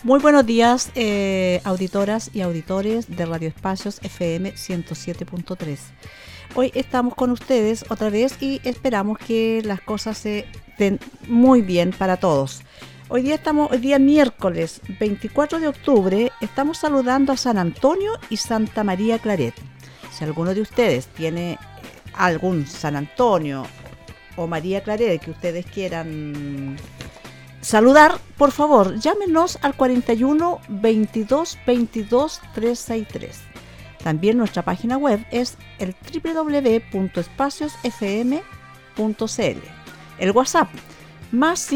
Muy buenos días, auditoras y auditores de Radio Espacios FM 107.3. Hoy estamos con ustedes otra vez y esperamos que las cosas se den muy bien para todos. Hoy día miércoles 24 de octubre, estamos saludando a San Antonio y Santa María Claret. Si alguno de ustedes tiene algún San Antonio o María Claret que ustedes quieran saludar, por favor, llámenos al 41 22 22 363. También nuestra página web es el www.espaciosfm.cl. El WhatsApp más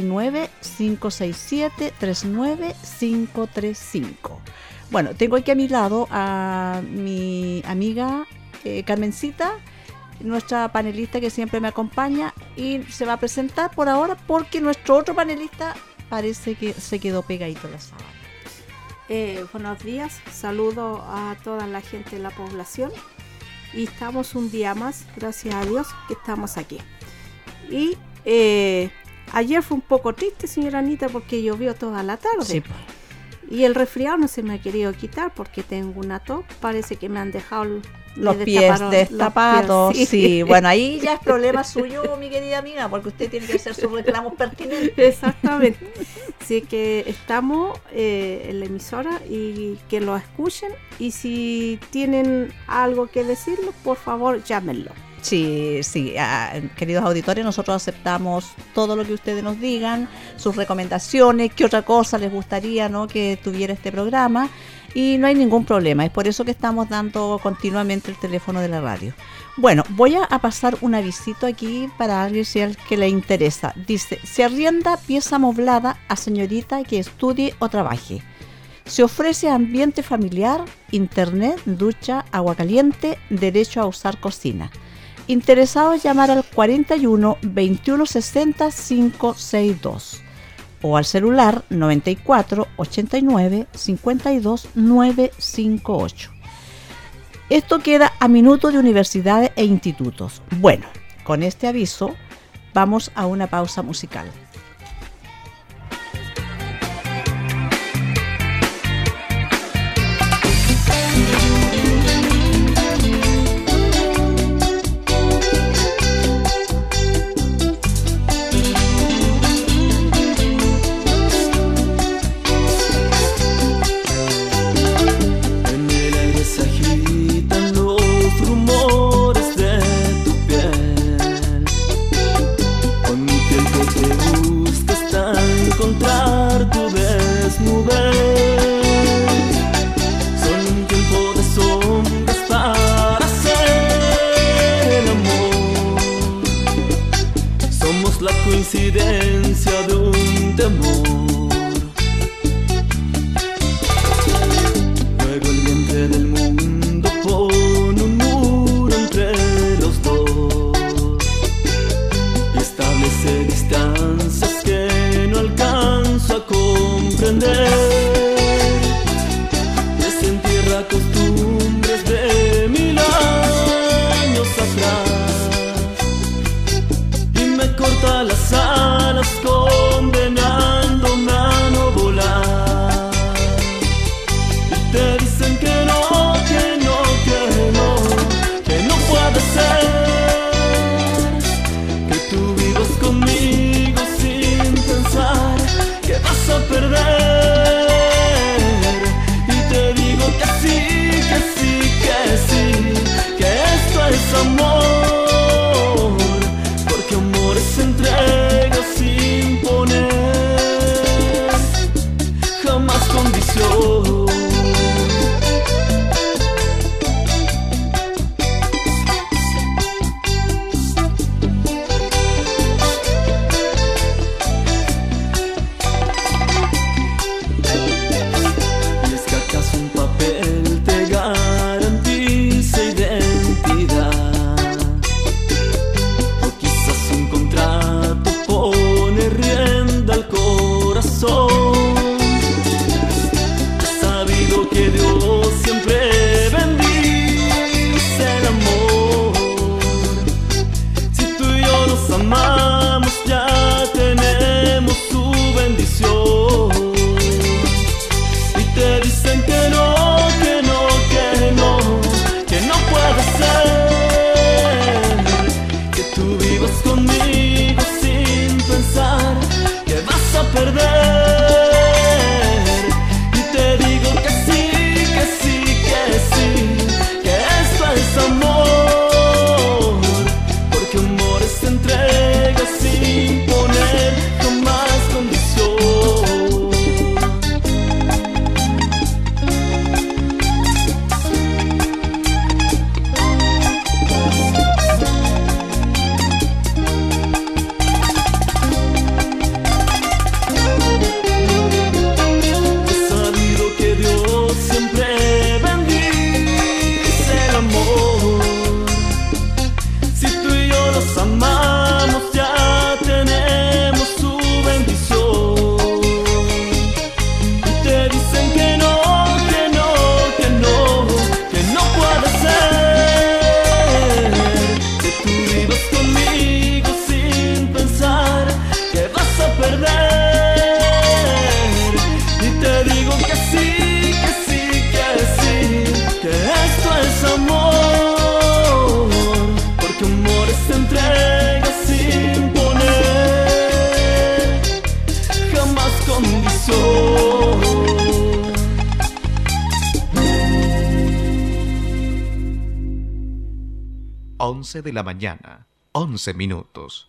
569-567-39535. Bueno, tengo aquí a mi lado a mi amiga Carmencita, nuestra panelista que siempre me acompaña, y se va a presentar por ahora porque nuestro otro panelista parece que se quedó pegadito a la sábana. Buenos días, saludo a toda la gente de la población y estamos un día más, gracias a Dios que estamos aquí. Y ayer fue un poco triste, señora Anita, porque llovió toda la tarde. Sí. Y el resfriado no se me ha querido quitar porque tengo una tos, parece que me han dejado los pies destapados, sí. Sí. Bueno, ahí ya es problema suyo, mi querida amiga, porque usted tiene que hacer sus reclamos pertinentes. Exactamente. Así que estamos en la emisora y que lo escuchen, y si tienen algo que decirlo, por favor, llámenlo. Sí, queridos auditores, nosotros aceptamos todo lo que ustedes nos digan, sus recomendaciones, qué otra cosa les gustaría, ¿no?, que tuviera este programa, y no hay ningún problema. Es por eso que estamos dando continuamente el teléfono de la radio. Bueno, voy a pasar un avisito aquí para alguien si al que le interesa. Dice: se arrienda pieza amoblada a señorita que estudie o trabaje. Se ofrece ambiente familiar, internet, ducha, agua caliente, derecho a usar cocina. Interesados, llamar al 41 21 60 562 o al celular 94 89 52 958. Esto queda a minuto de universidades e institutos. Bueno, con este aviso vamos a una pausa musical. Coincidencia de un temor. Luego el vientre del mundo pone un muro entre los dos y establece distancias que no alcanzo a comprender. Desentierra costumbres de 1000 años atrás y me corta las alas condenándome a no volar. Y te dicen que no, que no, que no, que no puede ser que tú vivas conmigo sin pensar que vas a perder. Y te digo que sí, que sí, que sí, que esto es amor, porque amor es entrega. 11 de la mañana, 11 minutos.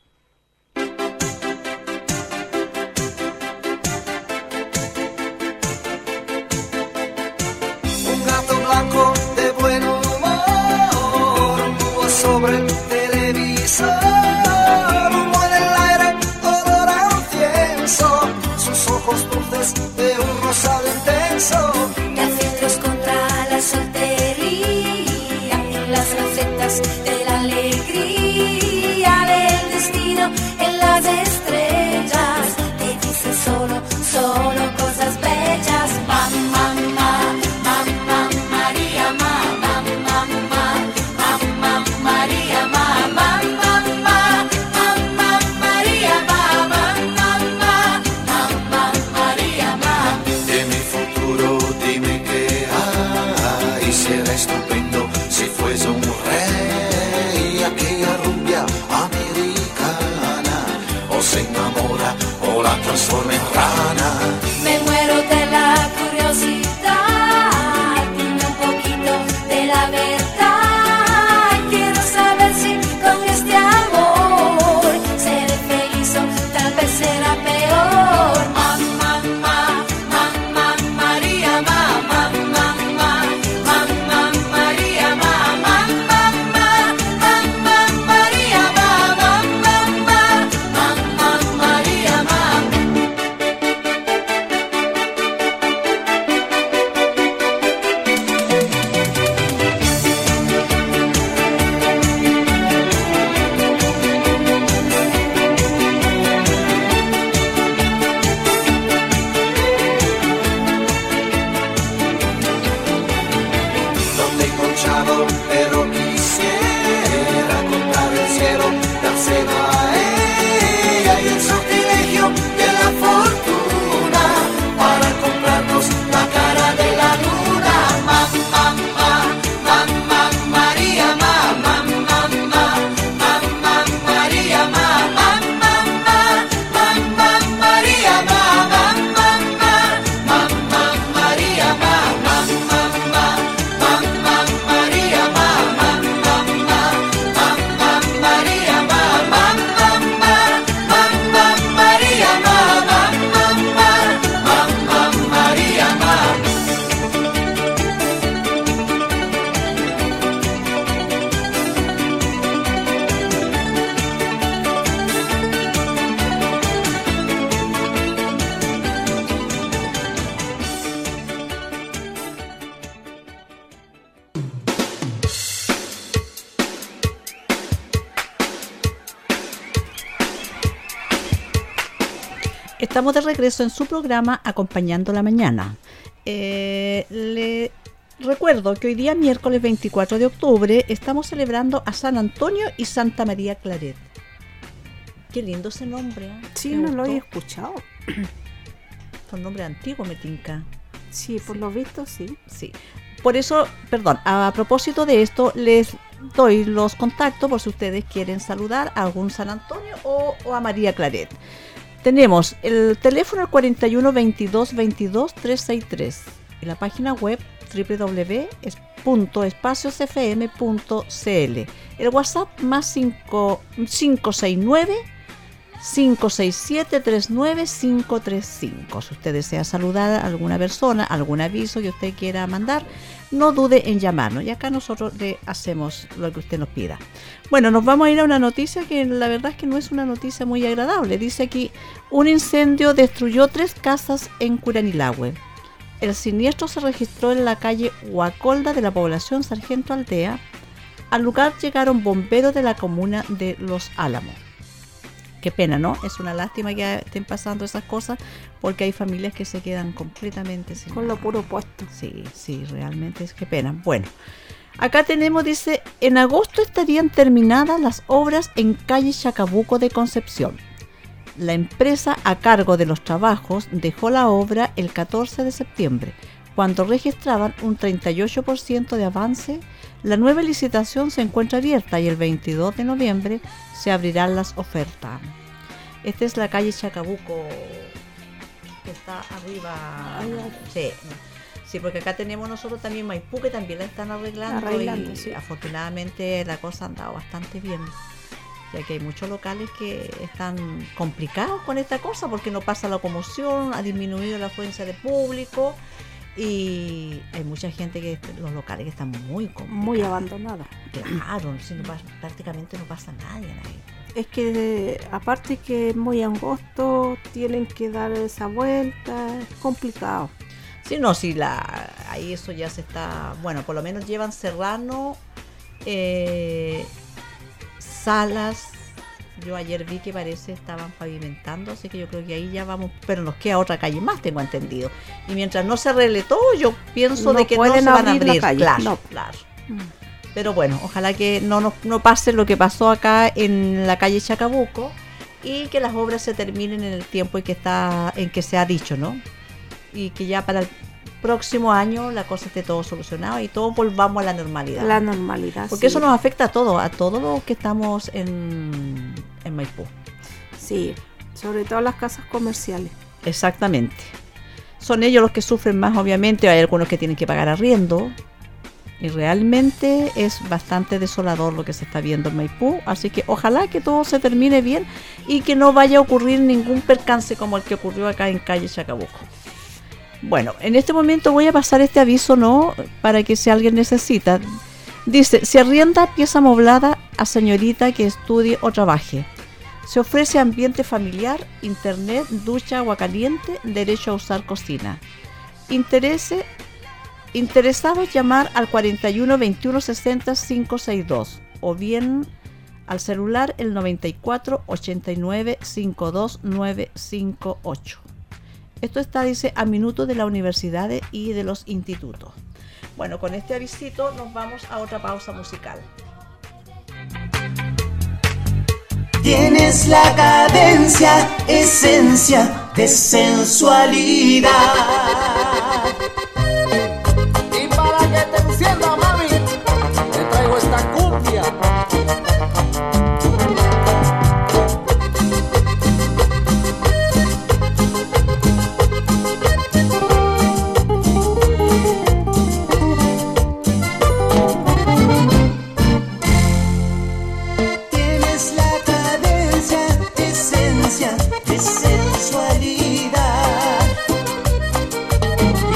Un gato blanco de buen humor, un búho sobre el televisor, humo en el aire, olor a incienso, sus ojos dulces de un rosado intenso. Calcetros contra la soltería, en las recetas de la alegría, del destino en las estrellas, te dice solo cosas bellas. Mamá, mamá, María, mamá, mamá, mamá, María, mamá, mamá, mamá, María, mamá, mamá, mamá, María, mamá. De mi futuro dime qué hay, será estupendo si fuese un rey. Aquella rubia americana o se enamora o la transforma en rana. Me muero de la curiosidad, dime un poquito de la verdad. Quiero saber si con este amor seré feliz o tal vez será peor. Mamá, mamá, mamá, María, mamá, mamá, mamá, María, mamá, mamá, mamá, María, mamá, mamá, mamá, María, mamá. No tengo chavo, pero quisiera contar el cielo, dárselo a ella y el sortilegio de la fortuna para comprarnos la cara de la luna. Mamá, mamá, María, mamá, mamá, mamá, María, mamá, mamá, mamá, María, mamá, mamá, mamá, María, mamá, mamá. Mamá María, mamá, mamá, mamá María, mamá, mamá, mamá María, mamá, mamá, mamá María, mamá. Estamos de regreso en su programa Acompañando la Mañana. Le recuerdo que hoy día, miércoles 24 de octubre, estamos celebrando a San Antonio y Santa María Claret. Qué lindo ese nombre, ¿eh? Sí, Me no lo gustó. he escuchado. Es un nombre antiguo, me tinca. Sí, por lo visto, sí. Sí. Por eso, perdón, a propósito de esto, les doy los contactos por si ustedes quieren saludar a algún San Antonio o a María Claret. Tenemos el teléfono 41 22 22 363 y la página web www.espaciosfm.cl. El WhatsApp más 569 567 39535. Si usted desea saludar a alguna persona, algún aviso que usted quiera mandar, no dude en llamarnos y acá nosotros le hacemos lo que usted nos pida. Bueno, nos vamos a ir a una noticia que la verdad es que no es una noticia muy agradable. Dice aquí: un incendio destruyó 3 casas en Curanilahue. El siniestro se registró en la calle Huacolda de la población Sargento Aldea. Al lugar llegaron bomberos de la comuna de Los Álamos. Qué pena, ¿no? Es una lástima que estén pasando esas cosas porque hay familias que se quedan completamente sin Con lo nada. puro puesto. Sí, sí, realmente es que pena. Bueno, acá tenemos, dice, en agosto estarían terminadas las obras en calle Chacabuco de Concepción. La empresa a cargo de los trabajos dejó la obra el 14 de septiembre, cuando registraban un 38% de avance. La nueva licitación se encuentra abierta y el 22 de noviembre se abrirán las ofertas. Esta es la calle Chacabuco, que está arriba. Sí, Sí, porque acá tenemos nosotros también Maipú, que también la están arreglando y sí. afortunadamente la cosa ha andado bastante bien. Ya que hay muchos locales que están complicados con esta cosa porque no pasa la locomoción, ha disminuido la afluencia de público y hay mucha gente que los locales que están muy complicados. Muy abandonada. Claro, si no prácticamente no pasa nadie ahí. Es que aparte que es muy angosto, tienen que dar esa vuelta, es complicado. Sí, no, sí, ahí eso ya se está, bueno, por lo menos llevan Serrano, Salas, yo ayer vi que parece estaban pavimentando, así que yo creo que ahí ya vamos, pero nos queda otra calle más, tengo entendido. Y mientras no se arregle todo, yo pienso No de que no pueden se van a abrir la abrir, calle, claro, no. claro. Pero bueno, ojalá que no pase lo que pasó acá en la calle Chacabuco y que las obras se terminen en el tiempo en que se ha dicho, ¿no? Y que ya para el próximo año la cosa esté todo solucionado y todos volvamos a la normalidad. La normalidad. Porque sí. eso nos afecta a todos los que estamos en Maipú. Sí, sobre todo las casas comerciales. Exactamente. Son ellos los que sufren más, obviamente. Hay algunos que tienen que pagar arriendo. Y realmente es bastante desolador lo que se está viendo en Maipú. Así que ojalá que todo se termine bien y que no vaya a ocurrir ningún percance como el que ocurrió acá en calle Chacabuco. Bueno, en este momento voy a pasar este aviso, ¿no? Para que si alguien necesita. Dice, se arrienda pieza amoblada a señorita que estudie o trabaje. Se ofrece ambiente familiar, internet, ducha, agua caliente, derecho a usar cocina. Interesados llamar al 41 21 60 562 o bien al celular el 94 89 52 958. Esto está, dice, a minutos de las universidades y de los institutos. Bueno, con este avisito nos vamos a otra pausa musical. Tienes la cadencia, esencia de sensualidad. Y para que te encienda, mami, te traigo esta cumbia. Tienes la cadencia, esencia de sensualidad.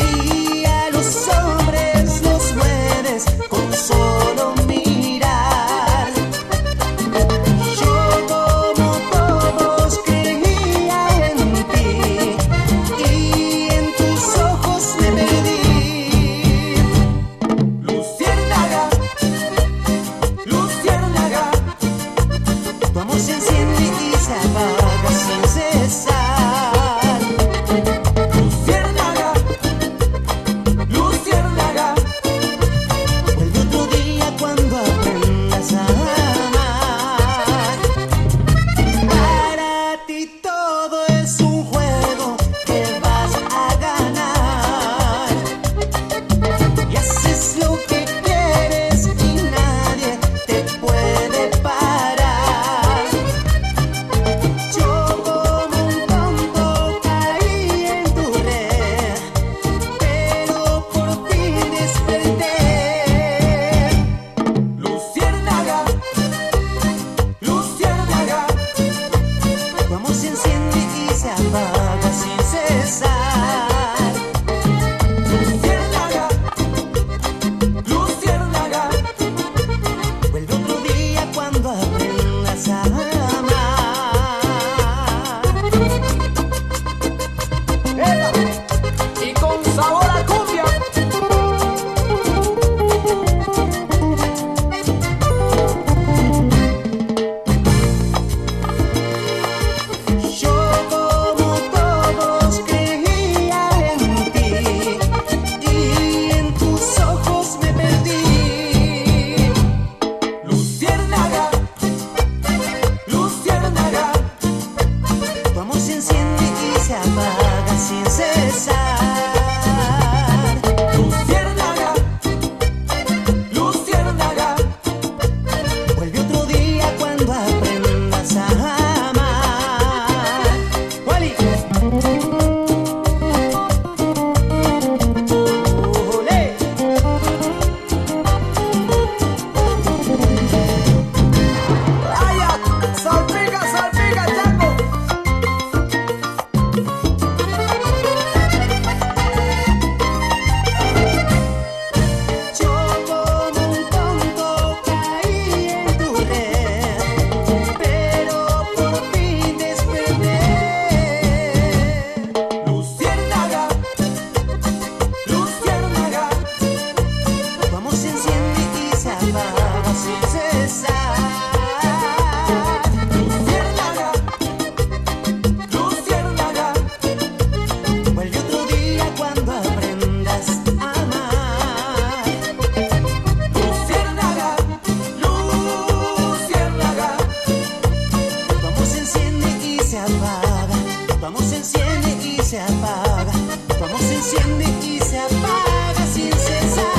enciende y se apaga sin cesar.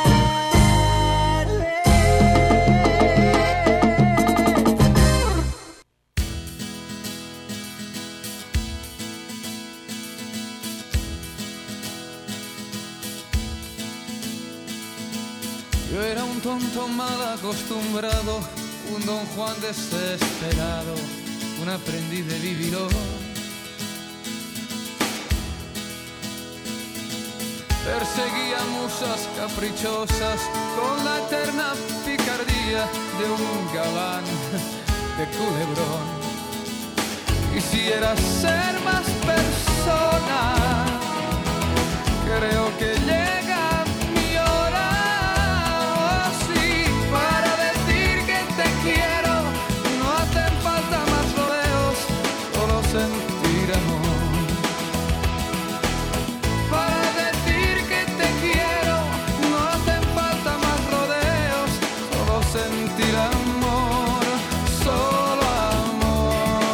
Yo era un tonto mal acostumbrado, un don Juan desesperado, un aprendiz de vividor. Perseguía musas caprichosas con la eterna picardía de un galán de Culebrón. Quisiera ser más persona, creo que llega mi hora, oh, sí, para decir que te quiero. No hacen falta más rodeos, solo sentir amor. Para decir que te quiero, no hacen falta más rodeos, solo sentir amor, solo amor.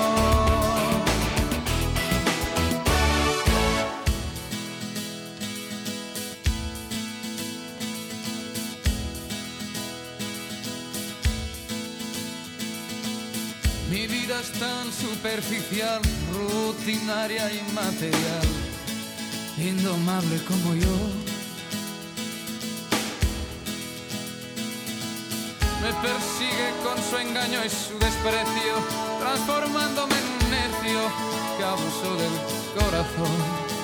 Mi vida es tan superficial, rutinaria y material, indomable como yo. Me persigue con su engaño y su desprecio, transformándome en un necio que abusó del corazón.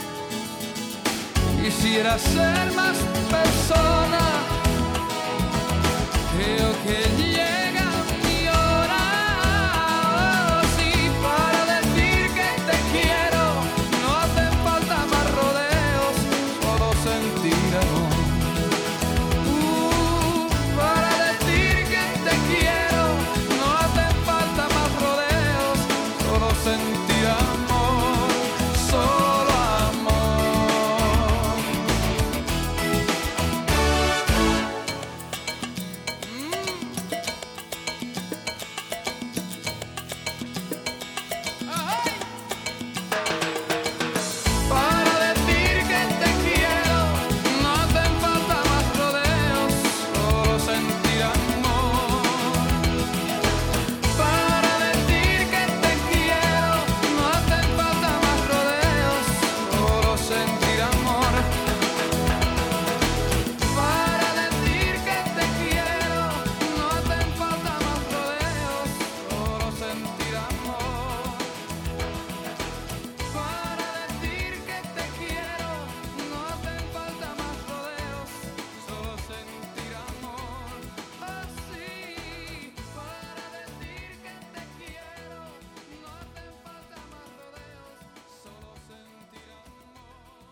Quisiera ser más persona, creo que llega mi hora, oh, sí, para decir que te quiero. No hacen falta más rodeos, solo sentir amor. Para decir que te quiero, no hacen falta más rodeos, solo sentir amor, solo amor. Para decir que te quiero, no hacen falta más rodeos, solo sentir amor. Para decir que te quiero, no hacen falta más rodeos, solo sentir amor. Para decir que te quiero, no hacen falta más rodeos, solo sentir amor. Para decir que te quiero, no hacen falta más rodeos, solo sentir amor. Oh, sí, para decir que te quiero, no hacen falta más rodeos, solo sentir amor.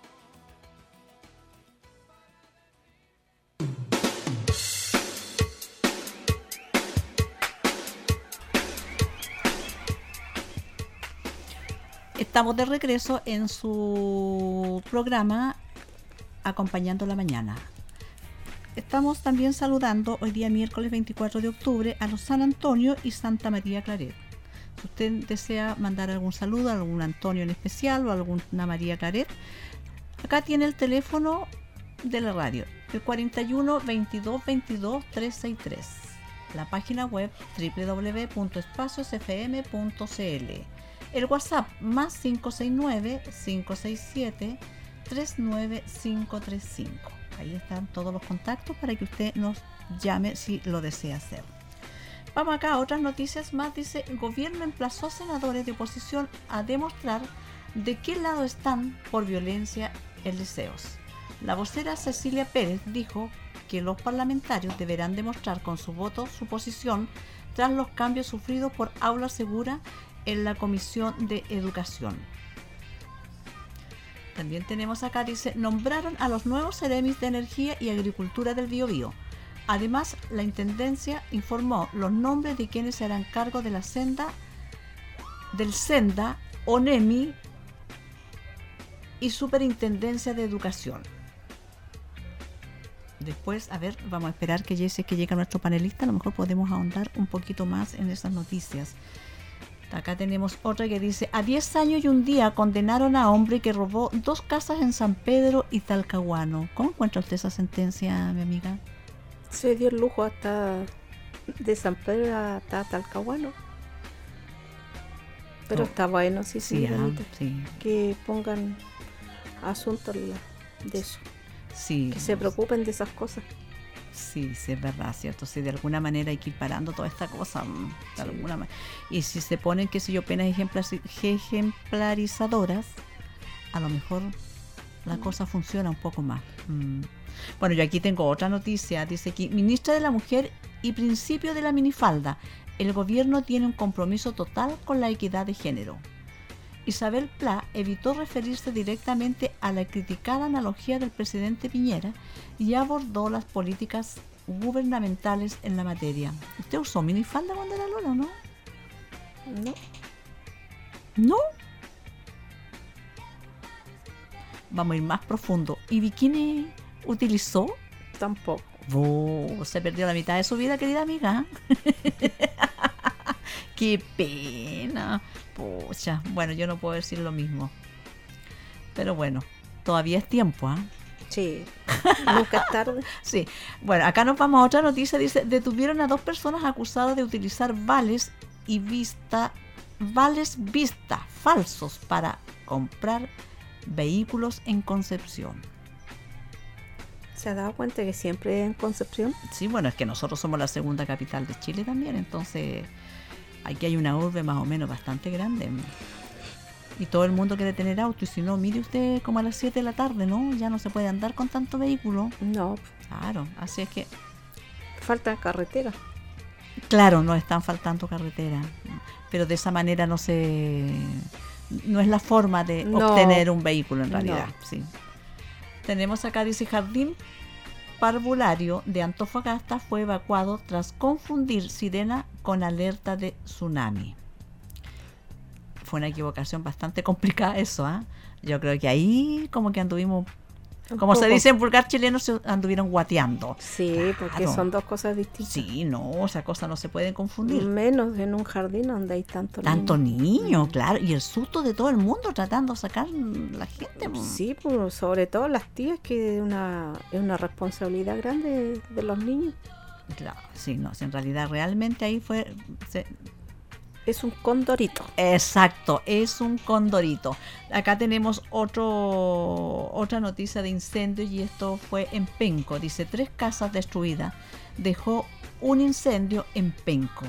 Estamos de regreso en su programa Acompañando la Mañana. Estamos también saludando hoy día miércoles 24 de octubre a los San Antonio y Santa María Claret. Si usted desea mandar algún saludo a algún Antonio en especial o a alguna María Claret, acá tiene el teléfono de la radio, el 41 22 22 363. La página web www.espaciosfm.cl. El WhatsApp más 569-567-39535. Ahí están todos los contactos para que usted nos llame si lo desea hacer. Vamos acá a otras noticias más. Dice, el gobierno emplazó a senadores de oposición a demostrar de qué lado están por violencia en liceos. La vocera Cecilia Pérez dijo que los parlamentarios deberán demostrar con su voto su posición tras los cambios sufridos por Aula Segura en la Comisión de Educación. También tenemos acá, dice, nombraron a los nuevos seremis de Energía y Agricultura del Biobío. Además, la Intendencia informó los nombres de quienes se harán cargo de la Senda, del Senda, ONEMI y Superintendencia de Educación. Después, a ver, vamos a esperar que llegue nuestro panelista, a lo mejor podemos ahondar un poquito más en esas noticias. Acá tenemos otra que dice: a 10 años y un día condenaron a hombre que robó 2 casas en San Pedro y Talcahuano. ¿Cómo encuentra usted esa sentencia, mi amiga? Se dio el lujo hasta de San Pedro hasta Talcahuano. Pero Oh. está bueno, sí, Sí, bonito. sí, Que pongan asuntos de eso. sí. Que se preocupen de esas cosas. Sí, sí, es verdad, ¿cierto? Si de alguna manera hay que ir parando toda esta cosa, de alguna y si se ponen, qué sé yo, penas ejemplarizadoras, a lo mejor la cosa funciona un poco más. Bueno, yo aquí tengo otra noticia. Dice aquí: ministra de la Mujer y principio de la minifalda. El gobierno tiene un compromiso total con la equidad de género. Isabel Pla evitó referirse directamente a la criticada analogía del presidente Piñera y abordó las políticas gubernamentales en la materia. ¿Usted usó minifalda cuando era Lola o no? No, ¿No? Vamos a ir más profundo. ¿Y bikini utilizó? tampoco. Se perdió la mitad de su vida, querida amiga. Qué pena. Pucha, bueno, yo no puedo decir lo mismo. Pero bueno, todavía es tiempo, ¿ah? Sí, nunca es tarde. Sí. Bueno, acá nos vamos a otra noticia. Dice: detuvieron a 2 personas acusadas de utilizar vales vista falsos para comprar vehículos en Concepción. ¿Se ha dado cuenta que siempre en Concepción? Sí, bueno, es que nosotros somos la segunda capital de Chile también, entonces aquí hay una urbe más o menos bastante grande. Y todo el mundo quiere tener auto, y si no, mire usted, como a las 7 de la tarde, ¿no? Ya no se puede andar con tanto vehículo. No, Claro, así es que, falta carretera. claro, no están faltando carreteras, pero de esa manera no es la forma de No. obtener un vehículo en No. realidad. Sí. Tenemos acá, dice: Jardín Parvulario de Antofagasta fue evacuado tras confundir sirena con alerta de tsunami. Fue una equivocación bastante complicada eso, ¿ah? Yo creo que ahí como que anduvimos, como se poco. dice en vulgar chileno, se anduvieron guateando. Sí, porque Claro. son dos cosas distintas. Sí, no, esa cosa no se puede confundir. Menos en un jardín donde hay Tanto niño, claro, y el susto de todo el mundo tratando de sacar la gente. Sí, pues, sobre todo las tías, que es una responsabilidad grande de los niños. Claro, sí, no, si en realidad realmente ahí fue... Es un condorito. Exacto, es un condorito. Acá tenemos otra noticia de incendio, y esto fue en Penco. Dice: 3 casas destruidas. Dejó un incendio en Penco.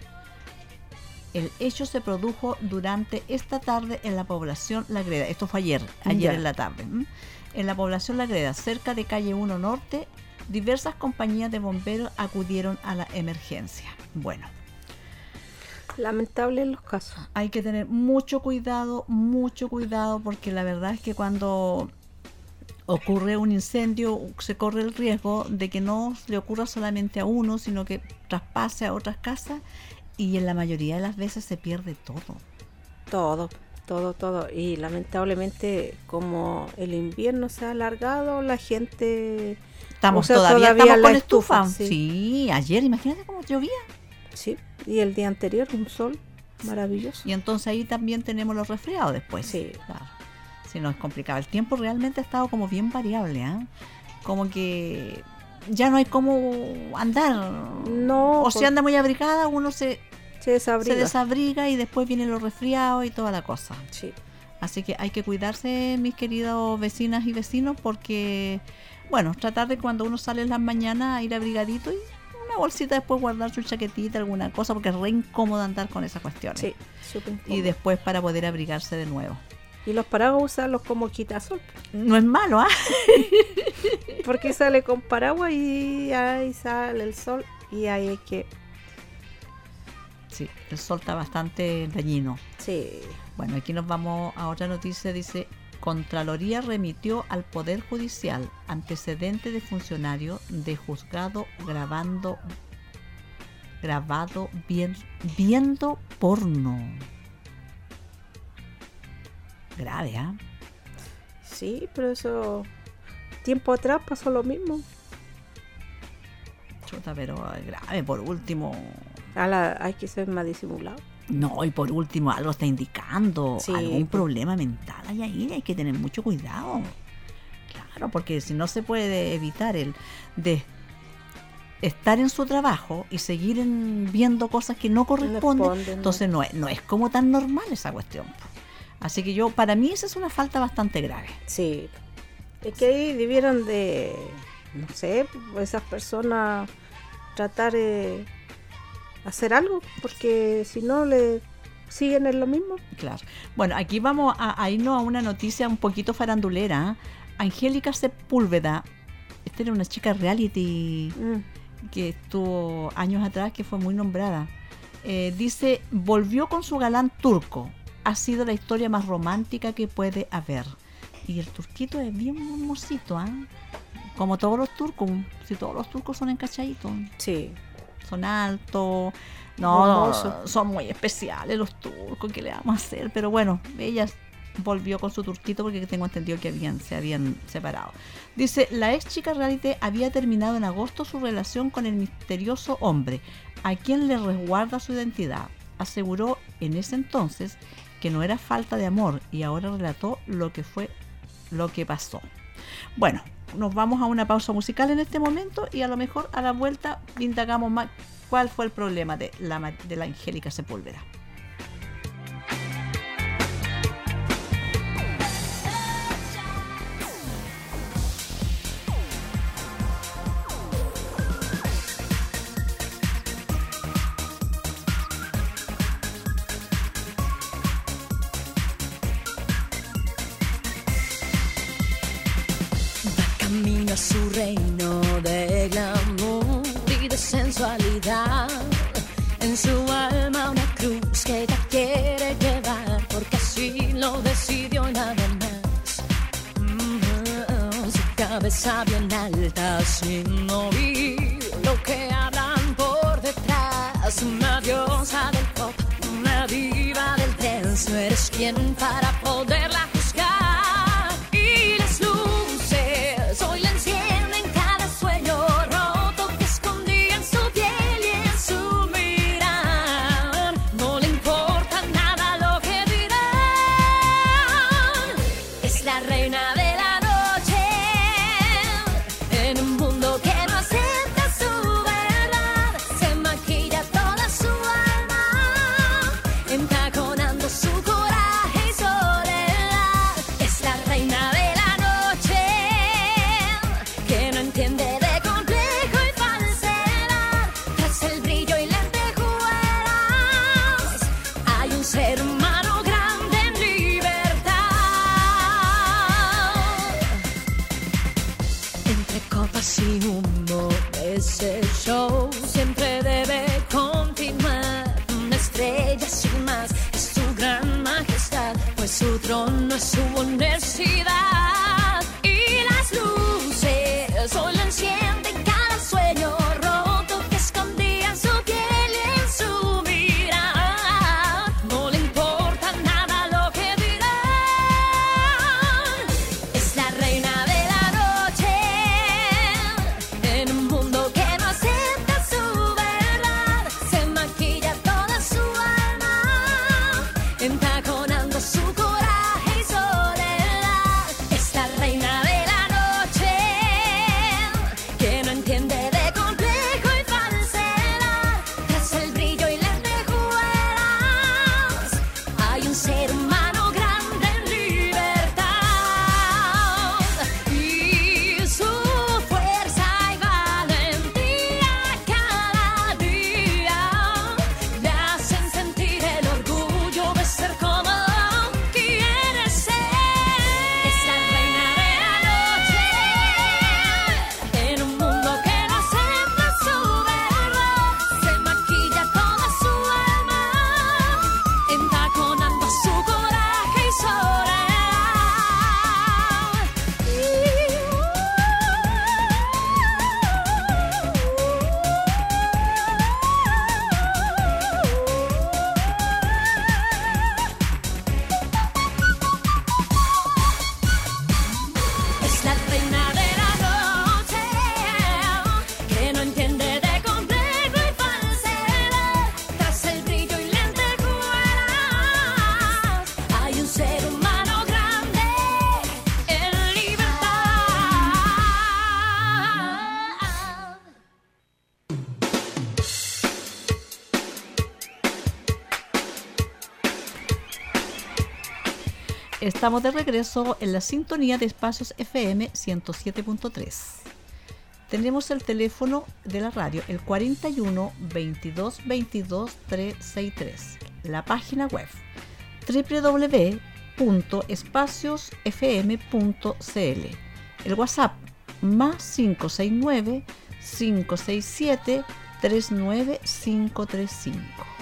El hecho se produjo durante esta tarde en la población La Greda. Esto fue ayer Ya. en la tarde. En la población La Greda, cerca de calle 1 Norte, diversas compañías de bomberos acudieron a la emergencia. Bueno, Lamentable en los casos. hay que tener mucho cuidado, porque la verdad es que cuando ocurre un incendio se corre el riesgo de que no le ocurra solamente a uno, sino que traspase a otras casas, y en la mayoría de las veces se pierde todo. Todo. Y lamentablemente, como el invierno se ha alargado, la gente... Estamos o sea, todavía todavía estamos la con estufa. estufa, Sí, ayer imagínate cómo llovía. Sí, y el día anterior un sol maravilloso. Y entonces ahí también tenemos los resfriados después. Sí. Claro. Sí, no es complicado. El tiempo realmente ha estado como bien variable, ¿ah? Como que ya no hay cómo andar. No, O si anda muy abrigada, uno se desabriga. desabriga y después vienen los resfriados y toda la cosa. Sí. Así que hay que cuidarse, mis queridos vecinas y vecinos, porque, bueno, tratar de cuando uno sale en las mañanas ir abrigadito y una bolsita, después guardar su chaquetita, alguna cosa, porque es re incómodo andar con esas cuestiones. Sí, súper incómodo. Y después para poder abrigarse de nuevo. Y los paraguas usarlos como quitasol, No es malo, ¿ah? porque sale con paraguas y ahí sale el sol y ahí hay que... Sí, el sol está bastante dañino. Sí, Bueno, aquí nos vamos a otra noticia. Dice: Contraloría remitió al Poder Judicial antecedente de funcionario de juzgado grabado viendo porno. Grave, ¿ah? sí, pero eso... Tiempo atrás pasó lo mismo. Chuta, pero grave. Por último, Hay que ser más disimulado. No, y por último, algo está indicando, Sí, algún pues. problema mental hay ahí, hay que tener mucho cuidado. Claro, porque si no se puede evitar el de estar en su trabajo y seguir viendo cosas que no corresponden, responden, entonces no es como tan normal esa cuestión. Así que para mí esa es una falta bastante grave. Sí. Es que ahí debieran de, no sé, esas personas tratar de hacer algo, porque si no le siguen en lo mismo. Claro. Bueno, aquí vamos a irnos a una noticia un poquito farandulera. Angélica Sepúlveda, esta era una chica reality que estuvo años atrás, que fue muy nombrada. Dice, volvió con su galán turco. Ha sido la historia más romántica que puede haber. Y el turquito es bien hermosito, ¿ah? Como todos los turcos. Si todos los turcos son encachaditos. Sí. Son altos. No, Hermosos. son muy especiales los turcos. ¿Qué le vamos a hacer? Pero bueno, ella volvió con su turquito porque tengo entendido que se habían separado. Dice, la ex chica reality había terminado en agosto su relación con el misterioso hombre, a quien le resguarda su identidad. Aseguró en ese entonces que no era falta de amor y ahora relató lo que pasó. Bueno, nos vamos a una pausa musical en este momento y a lo mejor a la vuelta indagamos más cuál fue el problema de la Angélica Sepúlveda. Camina su reino de glamour y de sensualidad. En su alma una cruz que ella quiere llevar, porque así lo decidió y nada más. Su cabeza bien alta sin oír lo que hablan por detrás. Una diosa del pop, una diva del dance. No eres quien para poderla juzgar. Y las luces hoy la encienden cada sueño roto que escondía en su piel y en su mirar. No le importa nada lo que dirán. Es la reina de la noche en un mundo que no acepta su verdad. Se maquilla toda su alma, entaconando su coraje y soledad. Es la reina de la noche que no entiende de complejo y falsedad. Tras el brillo y lentejuelas hay un ser humano grande en libertad. Entre copas y humo, ese show siempre debe continuar. Una estrella sin más es su gran majestad, pues su trono es su universidad. Y las luces hoy la encienden cada sueño roto que escondía en su piel y en su mirar. No le importa nada lo que dirán. Es la reina de la noche en un mundo que no acepta su verdad. Se maquilla toda su alma, entaconando su coraje y soledad. Es la reina de la noche Estamos de regreso en la sintonía de Espacios FM 107.3. Tenemos el teléfono de la radio, el 41 22 22 363. La página web www.espaciosfm.cl. El WhatsApp más 569 567 39535.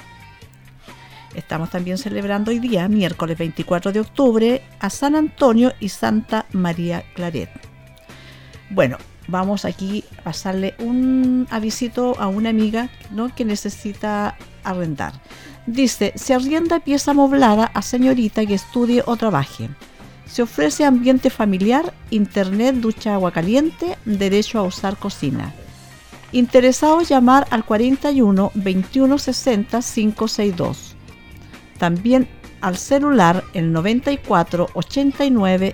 Estamos también celebrando hoy día, miércoles 24 de octubre, a San Antonio y Santa María Claret. Bueno, vamos aquí a pasarle un avisito a una amiga, ¿no?, que necesita arrendar. Dice, se arrienda pieza amoblada a señorita que estudie o trabaje. Se ofrece ambiente familiar, internet, ducha, agua caliente, derecho a usar cocina. Interesados llamar al 41 21 60 562. También al celular el 94 89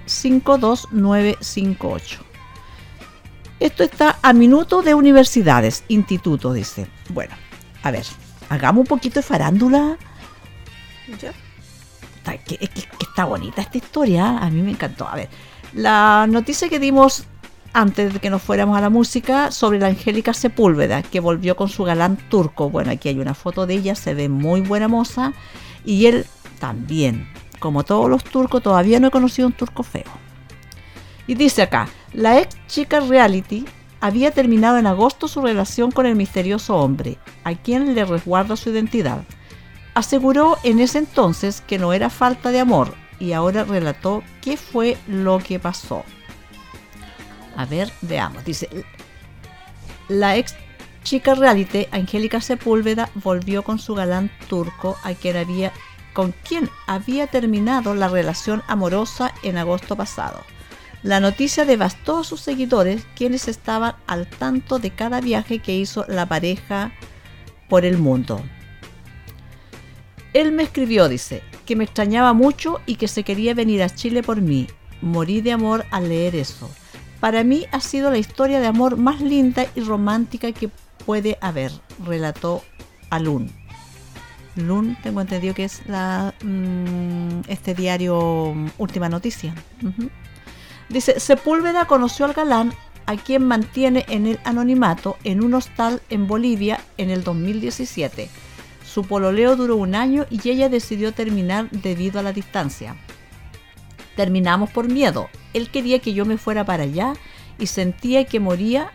52958. Esto está a minuto de universidades, instituto, dice. Bueno, a ver, hagamos un poquito de farándula. ¿Ya? Que está bonita esta historia, a mí me encantó. A ver, la noticia que dimos antes de que nos fuéramos a la música sobre la Angélica Sepúlveda, que volvió con su galán turco. Bueno, aquí hay una foto de ella, se ve muy buena moza. Y él también, como todos los turcos, todavía no he conocido un turco feo. Y dice acá, la ex chica reality había terminado en agosto su relación con el misterioso hombre, a quien le resguarda su identidad. Aseguró en ese entonces que no era falta de amor y ahora relató qué fue lo que pasó. A ver, veamos. Dice, la ex chica reality, Angélica Sepúlveda, volvió con su galán turco, con quien había terminado la relación amorosa en agosto pasado. La noticia devastó a sus seguidores, quienes estaban al tanto de cada viaje que hizo la pareja por el mundo. Él me escribió, dice, que me extrañaba mucho y que se quería venir a Chile por mí. Morí de amor al leer eso. Para mí ha sido la historia de amor más linda y romántica que puede haber, relató a Lun. Lun, tengo entendido que es este diario Última Noticia. Dice, Sepúlveda conoció al galán, a quien mantiene en el anonimato, en un hostal en Bolivia en el 2017. Su pololeo duró 1 año y ella decidió terminar debido a la distancia. Terminamos por miedo. Él quería que yo me fuera para allá y sentía que moriría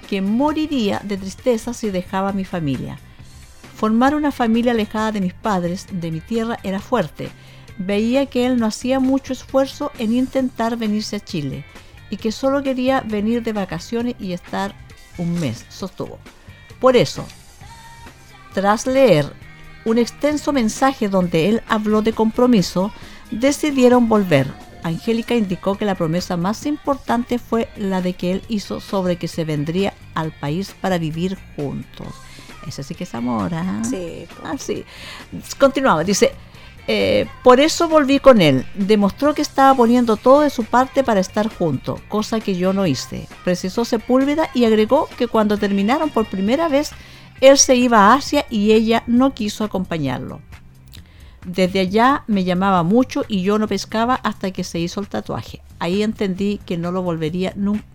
de tristeza si dejaba a mi familia. Formar una familia alejada de mis padres, de mi tierra, era fuerte. Veía que él no hacía mucho esfuerzo en intentar venirse a Chile y que solo quería venir de vacaciones y estar 1 mes, sostuvo. Por eso, tras leer un extenso mensaje donde él habló de compromiso, decidieron volver. Angélica indicó que la promesa más importante fue la de que él hizo sobre que se vendría al país para vivir juntos. Ese sí que es amor, ¿eh? Sí. Sí. Continuamos, dice, por eso volví con él. Demostró que estaba poniendo todo de su parte para estar juntos, cosa que yo no hice. Precisó Sepúlveda y agregó que cuando terminaron por primera vez, él se iba a Asia y ella no quiso acompañarlo. Desde allá me llamaba mucho y yo no pescaba hasta que se hizo el tatuaje. Ahí entendí que no lo vería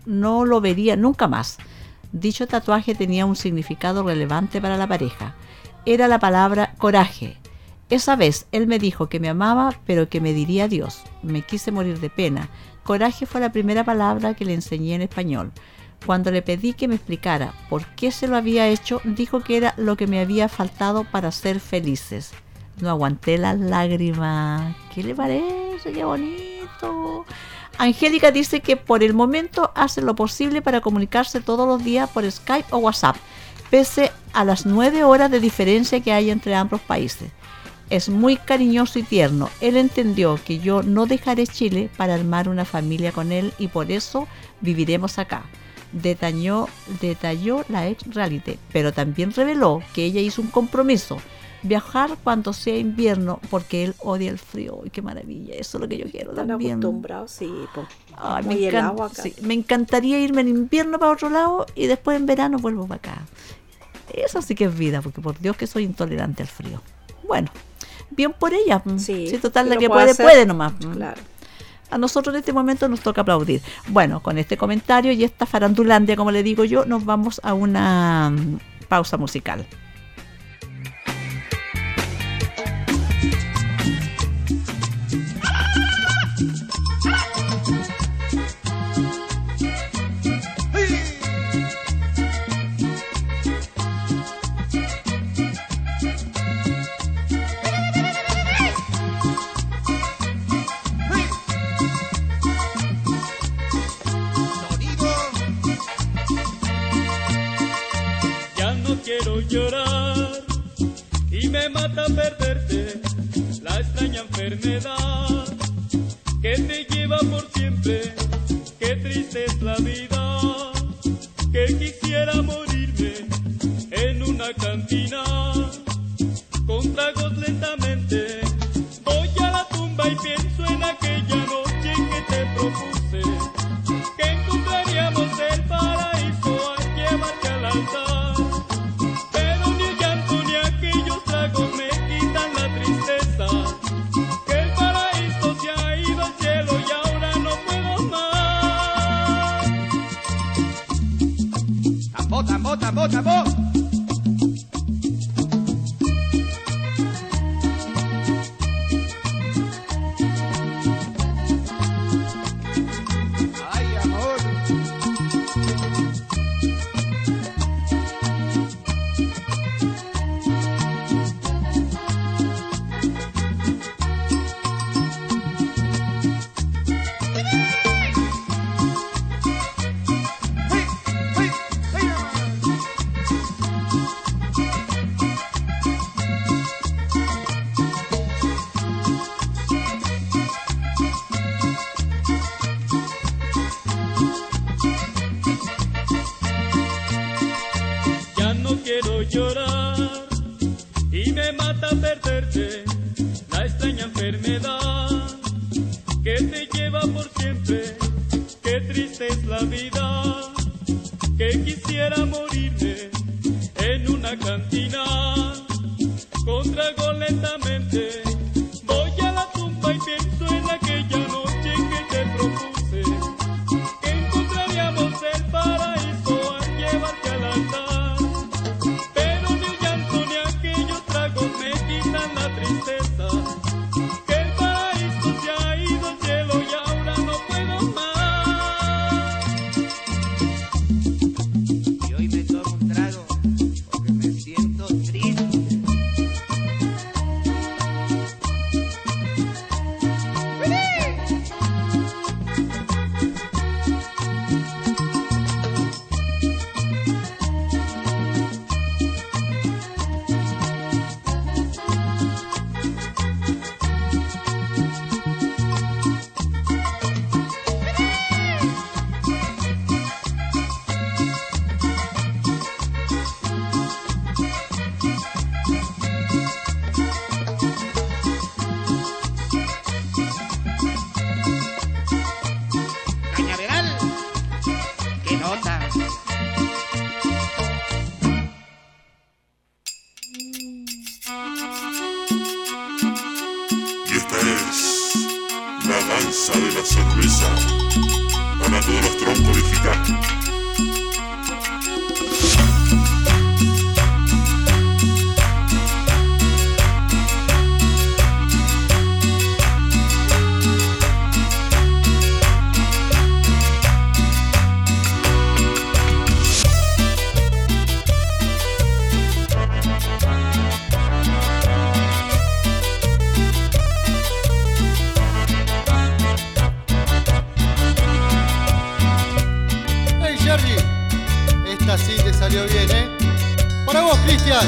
nunca más. Dicho tatuaje tenía un significado relevante para la pareja. Era la palabra coraje. Esa vez él me dijo que me amaba, pero que me diría adiós. Me quise morir de pena. Coraje fue la primera palabra que le enseñé en español. Cuando le pedí que me explicara por qué se lo había hecho, dijo que era lo que me había faltado para ser felices. No aguanté las lágrimas. ¿Qué le parece? ¡Qué bonito! Angélica dice que por el momento hace lo posible para comunicarse todos los días por Skype o WhatsApp, pese a las 9 horas de diferencia que hay entre ambos países. Es muy cariñoso y tierno. Él entendió que yo no dejaré Chile para armar una familia con él y por eso viviremos acá. Detalló la ex reality, pero también reveló que ella hizo un compromiso: viajar cuando sea invierno, porque él odia el frío. ¡Ay, qué maravilla! Eso es lo que yo quiero también. Acostumbrado, sí. Ay, me encantaría irme en invierno para otro lado y después en verano vuelvo para acá. Eso sí que es vida, porque por Dios que soy intolerante al frío. Bueno, bien por ella. Sí, total, la que puede nomás. Claro. a nosotros en este momento nos toca aplaudir. Bueno, con este comentario y esta farandulandia, como le digo yo, nos vamos a una pausa musical. Quiero llorar y me mata perderte, la extraña enfermedad que te lleva por siempre. Qué triste es la vida, que quisiera morirme en una cantina con tragos lentamente. Voy a la tumba y pienso en aquella noche que te propuse, que encontraríamos el paraíso al llevarte al altar. Me quitan la tristeza, que el paraíso se ha ido al cielo y ahora no puedo más. Tambor, tambor, tambor, tambor. Ay, amor. Quiero llorar y me mata perderte, la extraña enfermedad que te lleva por siempre. Qué triste es la vida, que quisiera morirme en una cantina con trago lentamente. Voy a la tumba y pienso en aquella noche que te propuse, que encontraríamos el paraíso al llevarte al altar. Me quitan la tristeza, que el paraíso se ha ido al cielo y ahora no puedo más. Y hoy me tomo un trago porque me siento triste. De la cerveza para todos los troncos de gitano. Esta sí te salió bien, ¿eh? Para vos, Cristian.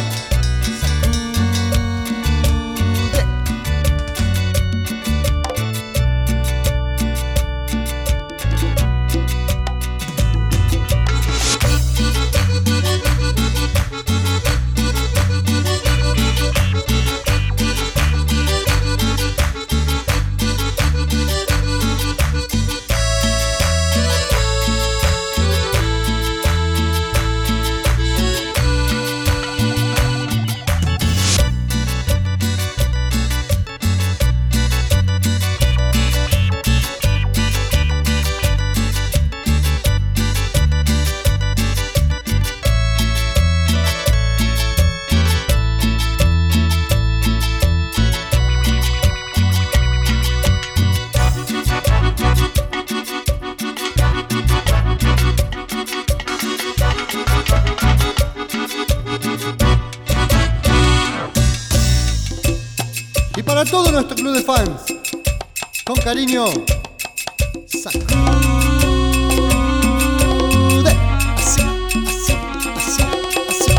Y para todo nuestro club de fans, con cariño, sacude. Así, así, así, así.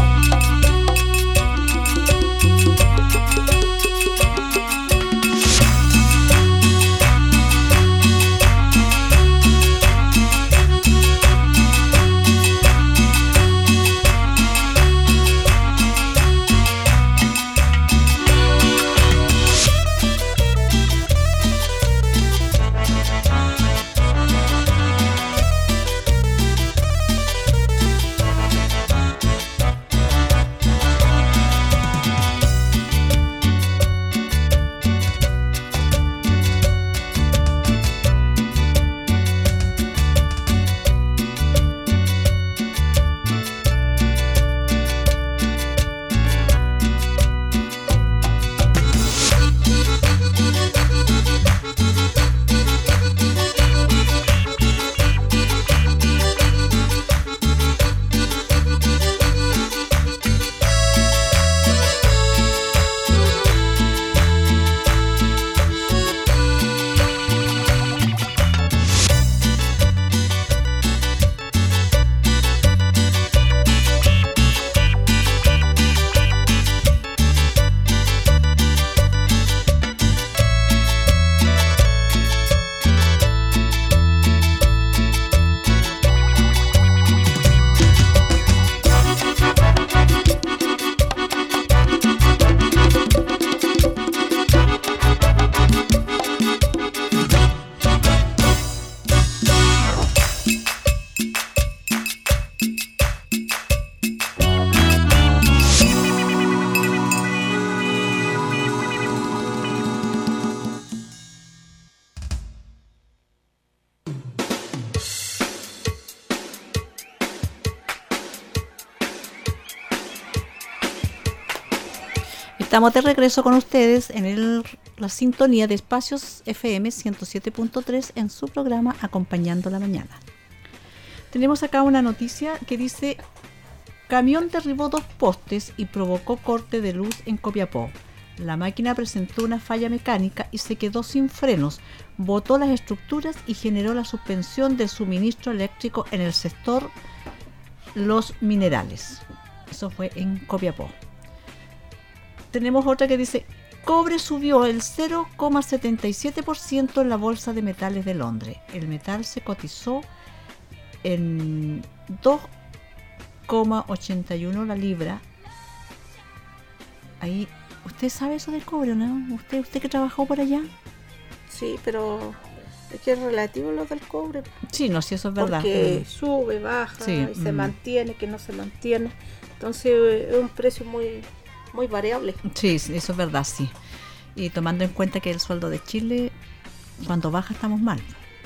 Estamos de regreso con ustedes en la sintonía de Espacios FM 107.3 en su programa Acompañando la Mañana. Tenemos acá una noticia que dice: camión derribó 2 postes y provocó corte de luz en Copiapó. La máquina presentó una falla mecánica y se quedó sin frenos, botó las estructuras y generó la suspensión del suministro eléctrico en el sector Los Minerales. Eso fue en Copiapó. Tenemos otra que dice: cobre subió el 0,77% en la bolsa de metales de Londres. El metal se cotizó en 2,81 la libra. Ahí, ¿usted sabe eso del cobre, no? ¿Usted que trabajó por allá? Sí, pero es que es relativo lo del cobre. Sí, no, sí, eso es verdad. Porque sube, baja, sí, y se mantiene, que no se mantiene. Entonces es un precio muy variable. Sí, eso es verdad, sí. Y tomando en cuenta que el sueldo de Chile, cuando baja estamos mal.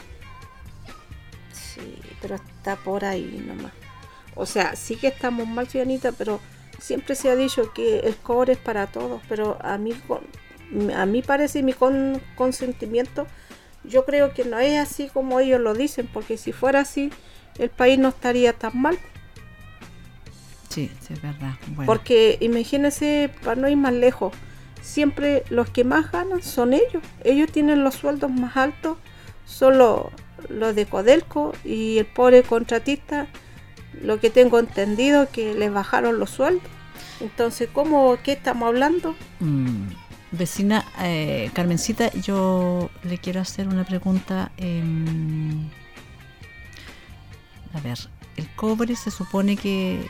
Sí, pero está por ahí nomás. O sea, sí que estamos mal, ciudadanita, pero siempre se ha dicho que el cobre es para todos. Pero a mí parece, mi consentimiento, yo creo que no es así como ellos lo dicen, porque si fuera así, el país no estaría tan mal. Sí, sí, es verdad. Bueno. Porque imagínense, para no ir más lejos, siempre los que más ganan son ellos. Ellos tienen los sueldos más altos, son los de Codelco, y el pobre contratista, lo que tengo entendido, que les bajaron los sueldos. Entonces, ¿qué estamos hablando? Vecina Carmencita, yo le quiero hacer una pregunta. A ver, el cobre se supone que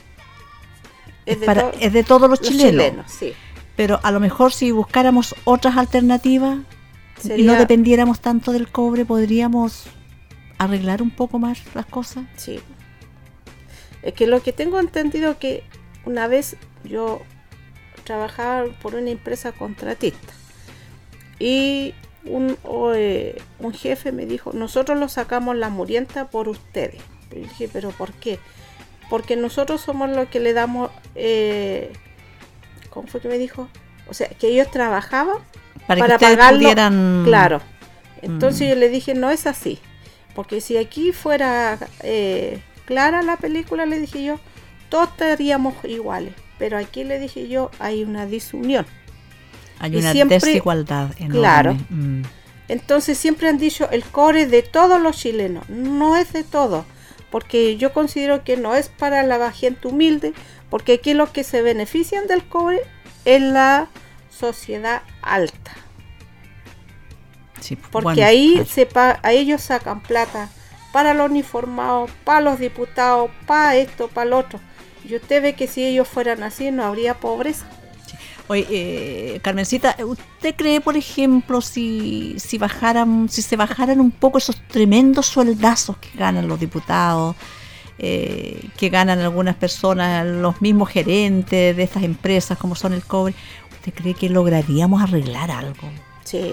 es de todos los chilenos, sí. Pero a lo mejor si buscáramos otras alternativas y no dependiéramos tanto del cobre, podríamos arreglar un poco más las cosas. Sí. Es que lo que tengo entendido, que una vez yo trabajaba por una empresa contratista y un jefe me dijo: nosotros lo sacamos la murienta por ustedes. Y dije: ¿pero por qué? Porque nosotros somos los que le damos, ¿cómo fue que me dijo? O sea, que ellos trabajaban para pagarlo. Pudieran... Claro. Entonces yo le dije: no es así. Porque si aquí fuera clara la película, le dije yo, todos estaríamos iguales. Pero aquí, le dije yo, hay una disunión. Hay Y una siempre- desigualdad enorme. claro. Mm. Entonces siempre han dicho el cobre de todos los chilenos. No es de todos, porque yo considero que no es para la gente humilde, porque aquí los que se benefician del cobre es la sociedad alta. Sí, Porque bueno, ahí claro. a ellos sacan plata para los uniformados, para los diputados, para esto, para lo otro. Y usted ve que si ellos fueran así no habría pobreza. Oye, Carmencita, ¿usted cree, por ejemplo, si se bajaran un poco esos tremendos sueldazos que ganan los diputados, que ganan algunas personas, los mismos gerentes de estas empresas como son el cobre, ¿usted cree que lograríamos arreglar algo? Sí.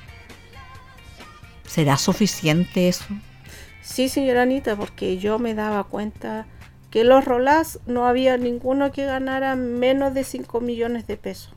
¿Será suficiente eso? Sí, señora Anita, porque yo me daba cuenta que los Rolás no había ninguno que ganara menos de 5 millones de pesos.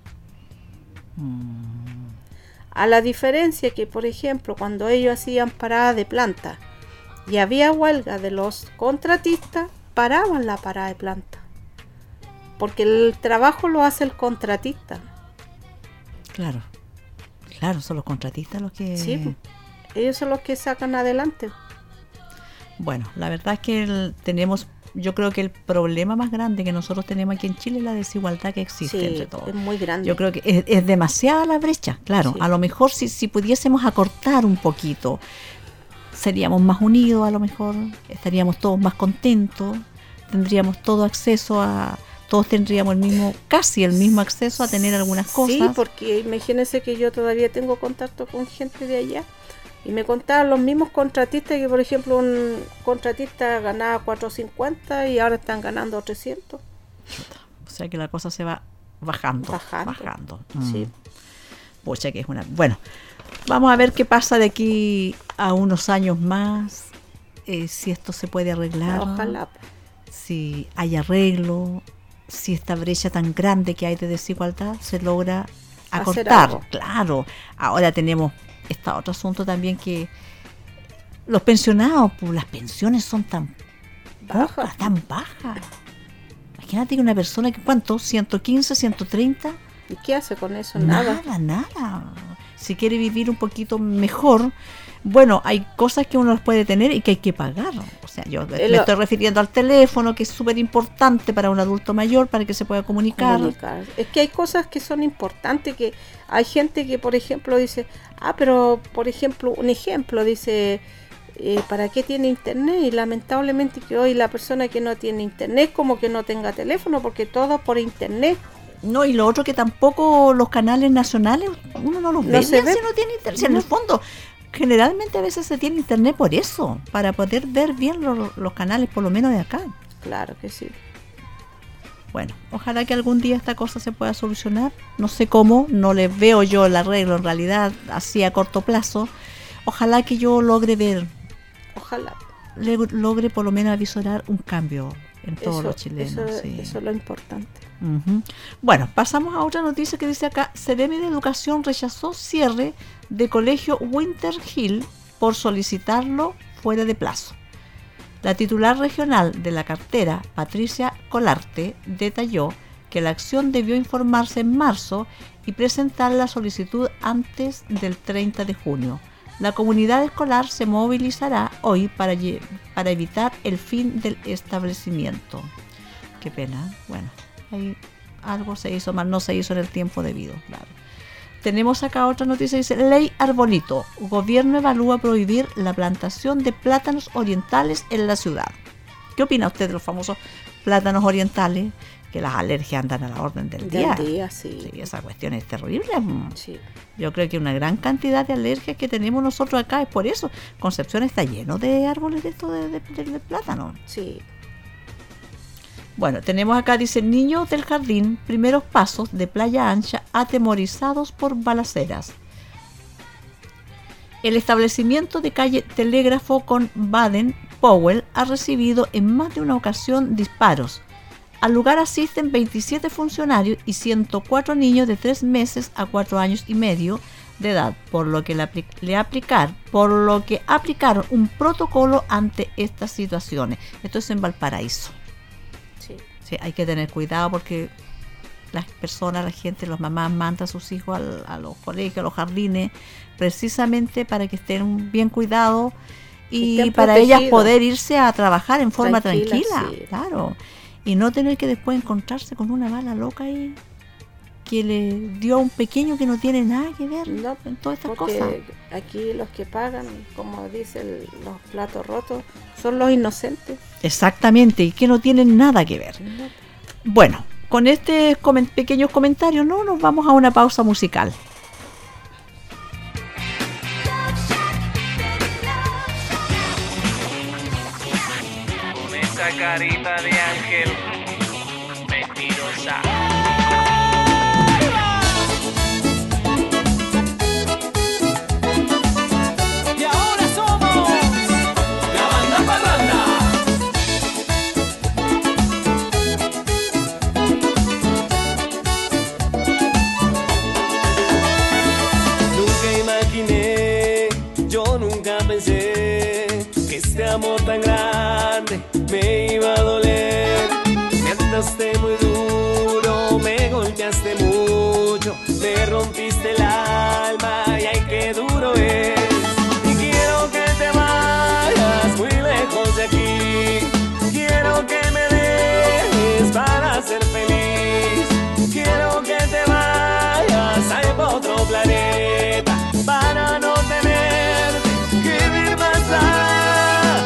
A la diferencia que, por ejemplo, cuando ellos hacían parada de planta y había huelga de los contratistas, paraban la parada de planta. Porque el trabajo lo hace el contratista. Claro, son los contratistas los que... Sí, ellos son los que sacan adelante. Bueno, la verdad es que yo creo que el problema más grande que nosotros tenemos aquí en Chile es la desigualdad que existe Sí, entre todos. es muy grande. Yo creo que es demasiada la brecha, claro. Sí. A lo mejor si pudiésemos acortar un poquito, seríamos más unidos, a lo mejor estaríamos todos más contentos, tendríamos todo acceso todos tendríamos casi el mismo acceso a tener algunas cosas. Sí, porque imagínense que yo todavía tengo contacto con gente de allá y me contaban los mismos contratistas que, por ejemplo, un contratista ganaba 450 y ahora están ganando 300. O sea que la cosa se va bajando. Sí. Pucha, que es una... Bueno, vamos a ver qué pasa de aquí a unos años más, si esto se puede arreglar. Ojalá. Si hay arreglo, si esta brecha tan grande que hay de desigualdad se logra Hacer acortar. algo. Claro, ahora tenemos este otro asunto también, que los pensionados, pues las pensiones son tan pocas, tan bajas. Imagínate que una persona que, ¿cuánto? 115, 130. ¿Y qué hace con eso? Nada. Si quiere vivir un poquito mejor, bueno, hay cosas que uno las puede tener y que hay que pagar. O sea, yo me estoy refiriendo al teléfono, que es súper importante para un adulto mayor, para que se pueda comunicar. Es que hay cosas que son importantes, que hay gente que, por ejemplo, dice, pero, por ejemplo, dice, ¿para qué tiene internet? Y lamentablemente que hoy la persona que no tiene internet como que no tenga teléfono, porque todo por internet. No, y lo otro que tampoco los canales nacionales, uno no los ve se bien ve. si no tiene internet. Si en el fondo, generalmente a veces se tiene internet por eso, para poder ver bien los canales, por lo menos de acá. Claro que sí. Bueno, ojalá que algún día esta cosa se pueda solucionar. No sé cómo, no le veo yo el arreglo en realidad, así a corto plazo. Ojalá que yo logre ver, Ojalá. logre por lo menos avisorar un cambio en todos los chilenos. Eso es lo importante. Uh-huh. Bueno, pasamos a otra noticia que dice acá: Seremi de Educación rechazó cierre de colegio Winter Hill por solicitarlo fuera de plazo. La titular regional de la cartera, Patricia Colarte, detalló que la acción debió informarse en marzo y presentar la solicitud antes del 30 de junio. La comunidad escolar se movilizará hoy para evitar el fin del establecimiento. Qué pena, bueno, ahí algo se hizo mal, no se hizo en el tiempo debido, claro. Tenemos acá otra noticia, dice: Ley Arbolito. Gobierno evalúa prohibir la plantación de plátanos orientales en la ciudad. ¿Qué opina usted de los famosos plátanos orientales? Que las alergias andan a la orden del día. Sí, esa cuestión es terrible. Sí. Yo creo que una gran cantidad de alergias que tenemos nosotros acá es por eso. Concepción está lleno de árboles de plátano. Sí. Bueno, tenemos acá, dice: niños del jardín, primeros pasos de Playa Ancha atemorizados por balaceras. El establecimiento de calle Telégrafo con Baden Powell ha recibido en más de una ocasión disparos. Al lugar asisten 27 funcionarios y 104 niños de 3 meses a 4 años y medio de edad, por lo que aplicaron un protocolo ante estas situaciones. Esto es en Valparaíso. Sí, hay que tener cuidado porque las personas, la gente, las mamás mandan a sus hijos a los colegios, a los jardines, precisamente para que estén bien cuidados y Estén para protegidos. ellas poder irse a trabajar en forma Tranquilas, tranquila, sí. claro, y no tener que después encontrarse con una bala loca ahí que le dio a un pequeño que no tiene nada que ver No, en todas estas porque cosas. aquí los que pagan, como dicen los platos rotos, son los inocentes. Exactamente, y que no tienen nada que ver. No. Bueno, con estos pequeños comentarios, ¿no? Nos vamos a una pausa musical. Con esa carita de ángel mentirosa. Y ahora somos la banda parranda. Nunca imaginé, yo nunca pensé que este amor tan grande me iba a doler. Me andaste muy duro, me golpeaste mucho, me rompiste el alma y ay qué duro es. Y quiero que te vayas muy lejos de aquí, quiero que me dejes para ser feliz, quiero que te vayas a otro planeta para no tener que vivir más la,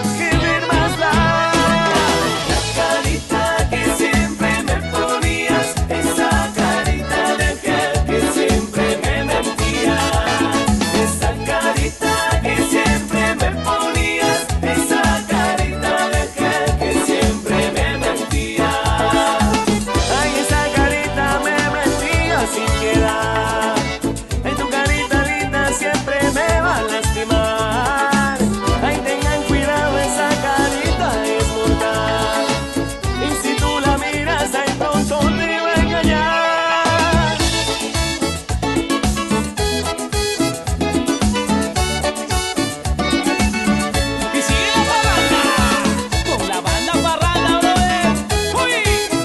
la carita que siempre me ponías, esa carita de aquel que siempre me mentía, esa carita que siempre me ponías, esa carita de aquel que siempre me mentía, ay esa carita me mentía sin piedad, ay tu carita linda siempre me va a lastimar, ay tengan cuidado esa carita es mortal, y si tú la miras ay pronto te va a engañar. Y sigue la parranda, con la banda parranda, brother. ¡Uy!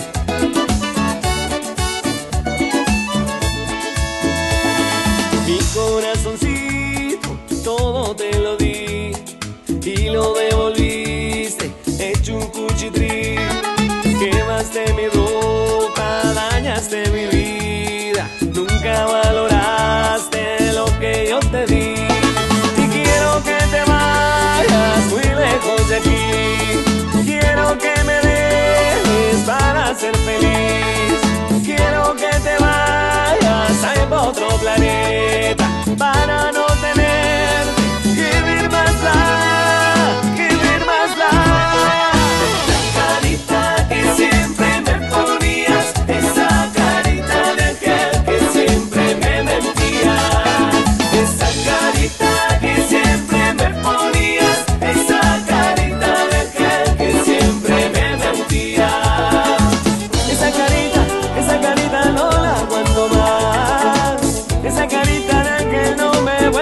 Mi corazoncito, todo te lo di y lo devolviste hecho un cuchitril. Quemaste mi ropa, dañaste mi vida, nunca valoraste lo que yo te di. Y quiero que te vayas muy lejos de aquí, quiero que me dejes para ser feliz, quiero que te vayas a otro planeta para no tener que vivir más la, carita que siempre me ponías, esa carita de aquel que siempre me mentía, esa carita que siempre me ponías, esa carita de aquel que siempre me mentía, esa carita no la aguanto más, esa carita de aquel no me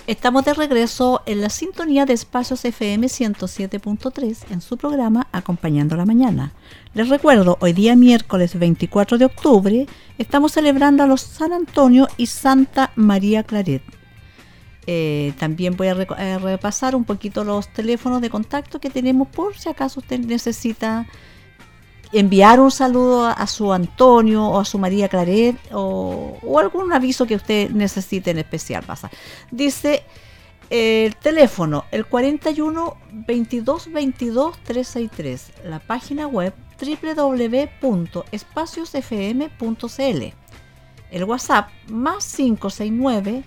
Estamos de regreso en la sintonía de Espacios FM 107.3 en su programa Acompañando la Mañana. Les recuerdo, hoy día miércoles 24 de octubre estamos celebrando a los San Antonio y Santa María Claret. También voy a repasar un poquito los teléfonos de contacto que tenemos por si acaso usted necesita enviar un saludo a su Antonio o a su María Claret o algún aviso que usted necesite en especial. Pasa. Dice el teléfono, el 41 22 22 363, la página web www.espaciosfm.cl, el WhatsApp más 569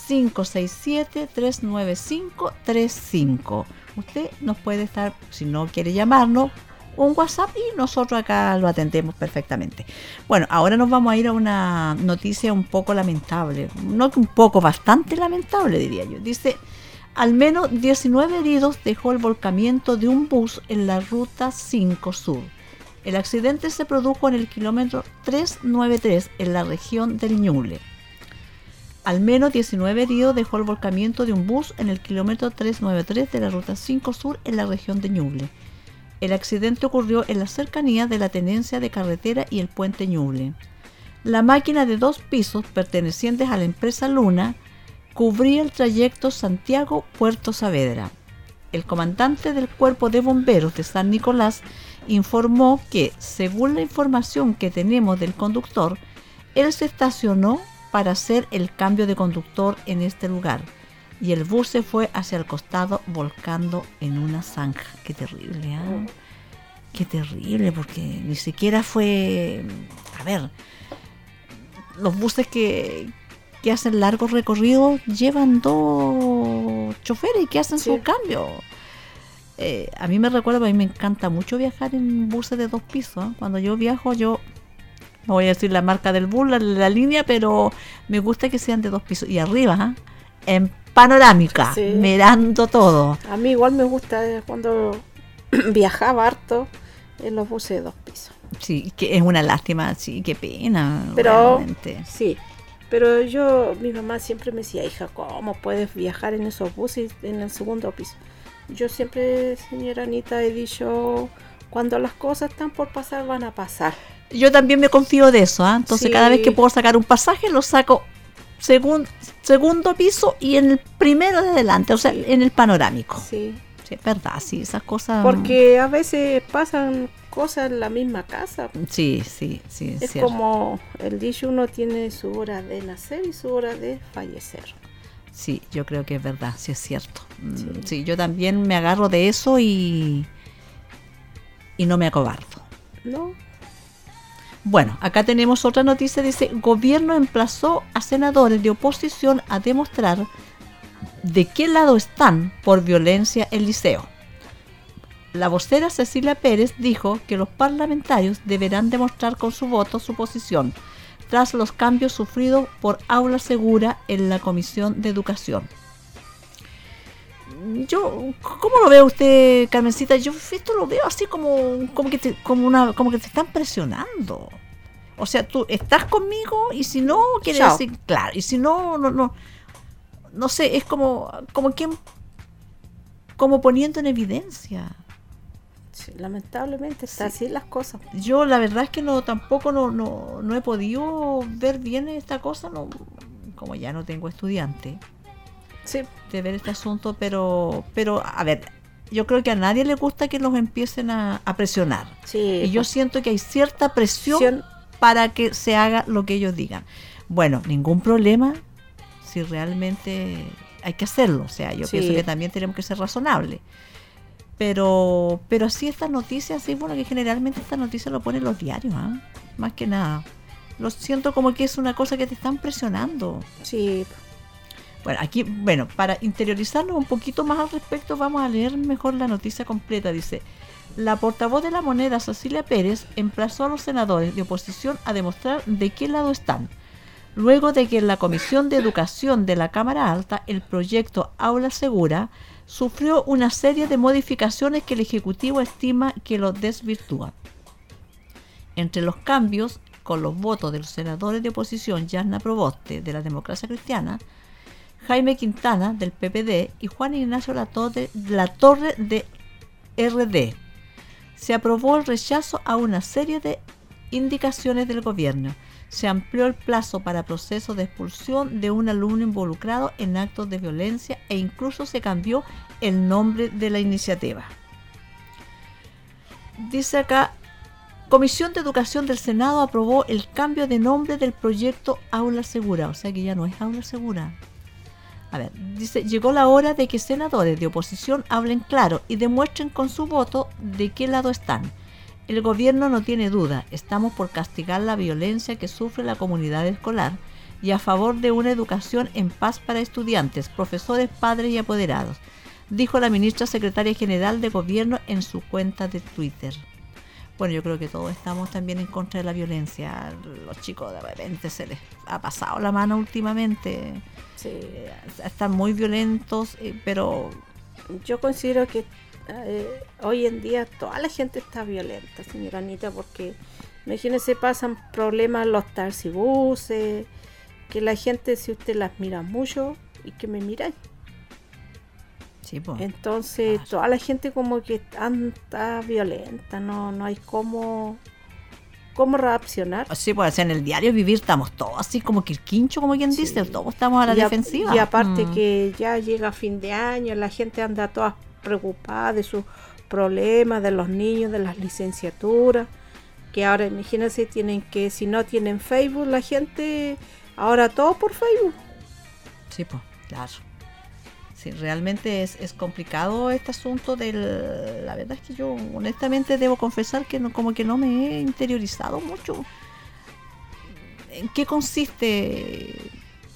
567 395 35. Usted nos puede estar, si no quiere llamarnos, un WhatsApp y nosotros acá lo atendemos perfectamente. Bueno, ahora nos vamos a ir a una noticia un poco lamentable, no que un poco, bastante lamentable diría yo. Dice, al menos 19 heridos dejó el volcamiento de un bus en la ruta 5 Sur. El accidente se produjo en el kilómetro 393 en la región del Ñuble. Al menos 19 heridos dejó el volcamiento de un bus en el kilómetro 393 de la ruta 5 Sur en la región de Ñuble. El accidente ocurrió en las cercanías de la tenencia de carretera y el puente Ñuble. La máquina de 2 pisos pertenecientes a la empresa Luna cubría el trayecto Santiago-Puerto Saavedra. El comandante del Cuerpo de Bomberos de San Nicolás informó que, según la información que tenemos del conductor, él se estacionó para hacer el cambio de conductor en este lugar y el bus se fue hacia el costado volcando en una zanja. Qué terrible, ¿eh? Qué terrible, porque ni siquiera fue... A ver, los buses que hacen largos recorridos llevan 2 choferes que hacen su cambio. A mí me recuerda, a mí me encanta mucho viajar en buses de 2 pisos. Cuando yo viajo, no voy a decir la marca del bus, la línea, pero me gusta que sean de 2 pisos. Y arriba, en panorámica, mirando todo. A mí igual me gusta cuando viajaba harto en los buses de 2 pisos. Sí, que es una lástima, sí, qué pena. Pero, realmente. Sí, pero mi mamá siempre me decía, hija, ¿cómo puedes viajar en esos buses en el segundo piso? Yo siempre, señora Anita, he dicho, cuando las cosas están por pasar, van a pasar. Yo también me confío de eso, entonces cada vez que puedo sacar un pasaje, lo saco segundo piso y en el primero de adelante, o sea, en el panorámico. Sí. Sí, es verdad, sí, esas cosas... Porque a veces pasan cosas en la misma casa. Sí, es cierto. Como el dicho, uno tiene su hora de nacer y su hora de fallecer. Sí, yo creo que es verdad, sí es cierto. Sí, yo también me agarro de eso y no me acobardo. No. Bueno, acá tenemos otra noticia, dice, gobierno emplazó a senadores de oposición a demostrar de qué lado están por violencia el liceo. La vocera Cecilia Pérez dijo que los parlamentarios deberán demostrar con su voto su posición tras los cambios sufridos por Aula Segura en la Comisión de Educación. ¿Cómo lo ve usted, Carmencita? Yo esto lo veo así como que te están presionando. O sea, tú estás conmigo y si no, quiere decir, claro, y si no sé, es como poniendo en evidencia. Sí, lamentablemente está así las cosas. Yo la verdad es que tampoco he podido ver bien esta cosa, como ya no tengo estudiante. Sí. De ver este asunto, pero a ver, yo creo que a nadie le gusta que los empiecen a presionar. Sí, y yo siento que hay cierta presión para que se haga lo que ellos digan. Bueno, ningún problema si realmente hay que hacerlo. O sea, yo pienso que también tenemos que ser razonables. Pero sí estas noticias, sí, bueno, que generalmente estas noticias lo ponen los diarios, más que nada. Lo siento como que es una cosa que te están presionando. Sí. Bueno, aquí, para interiorizarnos un poquito más al respecto, vamos a leer mejor la noticia completa. Dice, la portavoz de La Moneda, Cecilia Pérez, emplazó a los senadores de oposición a demostrar de qué lado están, luego de que en la Comisión de Educación de la Cámara Alta, el proyecto Aula Segura sufrió una serie de modificaciones que el Ejecutivo estima que lo desvirtúan. Entre los cambios, con los votos de los senadores de oposición, Yasna Proboste, de la Democracia Cristiana, Jaime Quintana del PPD y Juan Ignacio Latorre de RD. Se aprobó el rechazo a una serie de indicaciones del gobierno. Se amplió el plazo para procesos de expulsión de un alumno involucrado en actos de violencia e incluso se cambió el nombre de la iniciativa. Dice acá, Comisión de Educación del Senado aprobó el cambio de nombre del proyecto Aula Segura, o sea que ya no es Aula Segura. A ver, dice, llegó la hora de que senadores de oposición hablen claro y demuestren con su voto de qué lado están. El gobierno no tiene duda, estamos por castigar la violencia que sufre la comunidad escolar y a favor de una educación en paz para estudiantes, profesores, padres y apoderados, dijo la ministra secretaria general de gobierno en su cuenta de Twitter. Bueno, yo creo que todos estamos también en contra de la violencia. Los chicos de repente se les ha pasado la mano últimamente. Sí. Están muy violentos, pero yo considero que hoy en día toda la gente está violenta, señora Anita, porque imagínense, pasan problemas los taxibuses, que la gente, si usted las mira mucho, y que me miráis. Sí, pues, entonces claro, toda la gente como que anda violenta, no hay cómo reaccionar. Sí, pues en el diario vivir estamos todos así como quirquincho, como quien dice, todos estamos a la defensiva. Y aparte que ya llega fin de año, la gente anda toda preocupada de sus problemas, de los niños, de las licenciaturas, que ahora imagínense, tienen que, si no tienen Facebook, la gente, ahora todo por Facebook. Sí, pues, claro. Sí, realmente es complicado este asunto del... La verdad es que yo honestamente debo confesar que no, como que no me he interiorizado mucho en qué consiste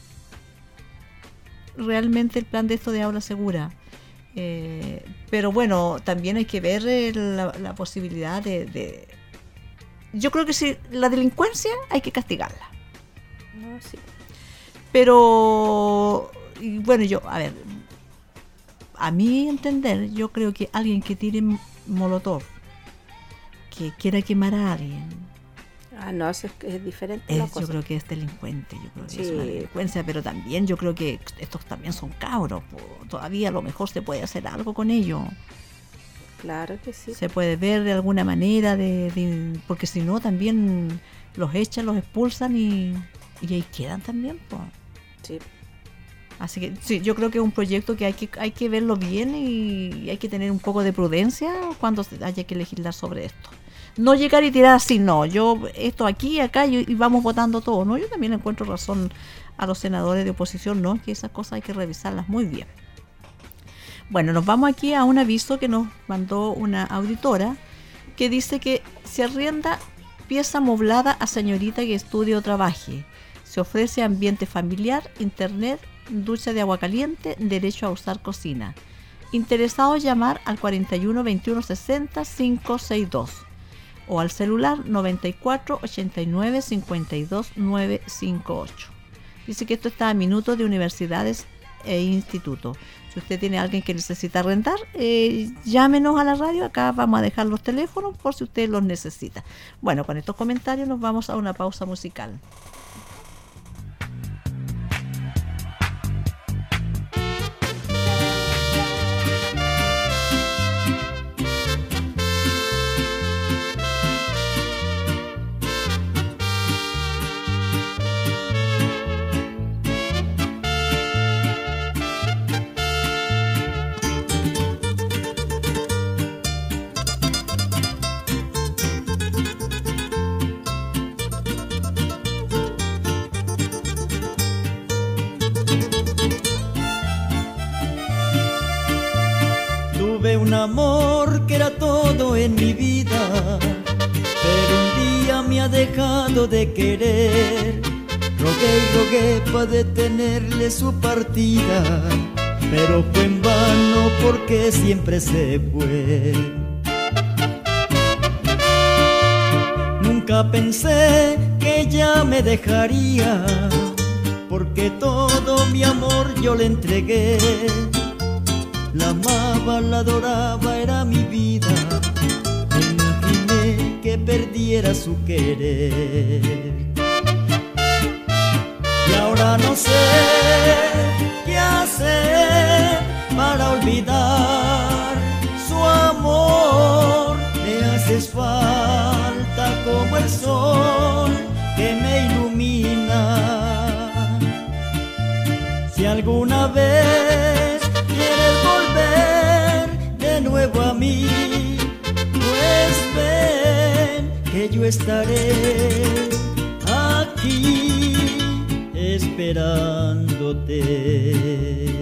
realmente el plan de esto de aula segura. Pero bueno, también hay que ver la posibilidad de... Yo creo que si la delincuencia hay que castigarla. No, sí. Pero... Y bueno, a mi entender, yo creo que alguien que tire molotov, que quiera quemar a alguien, no, es diferente. Yo creo que es delincuente, yo creo que es una delincuencia, pero también yo creo que estos también son cabros, todavía a lo mejor se puede hacer algo con ellos. Claro que sí. Se puede ver de alguna manera, porque si no también los echan, los expulsan y ahí quedan también, pues. Sí. Así que sí, yo creo que es un proyecto que hay que verlo bien y hay que tener un poco de prudencia cuando haya que legislar sobre esto. No llegar y tirar así, no, yo esto aquí, acá y vamos votando todo, ¿no? Yo también encuentro razón a los senadores de oposición, ¿no? Que esas cosas hay que revisarlas muy bien. Bueno, nos vamos aquí a un aviso que nos mandó una auditora que dice que se arrienda pieza amoblada a señorita que estudie o trabaje. Se ofrece ambiente familiar, internet, ducha de agua caliente, derecho a usar cocina. Interesados llamar al 41 21 60 562 o al celular 94 89 52 958. Dice que esto está a minutos de universidades e institutos. Si usted tiene a alguien que necesita arrendar, llámenos a la radio, acá vamos a dejar los teléfonos por si usted los necesita. Bueno, con estos comentarios nos vamos a una pausa musical. Un amor que era todo en mi vida, pero un día me ha dejado de querer. Rogué y rogué para detenerle su partida, pero fue en vano porque siempre se fue. Nunca pensé que ella me dejaría, porque todo mi amor yo le entregué. La amaba, la adoraba, era mi vida. Me imaginé que perdiera su querer. Y ahora no sé qué Si alguna vez quieres volver de nuevo a mí, pues ven que yo estaré aquí esperándote.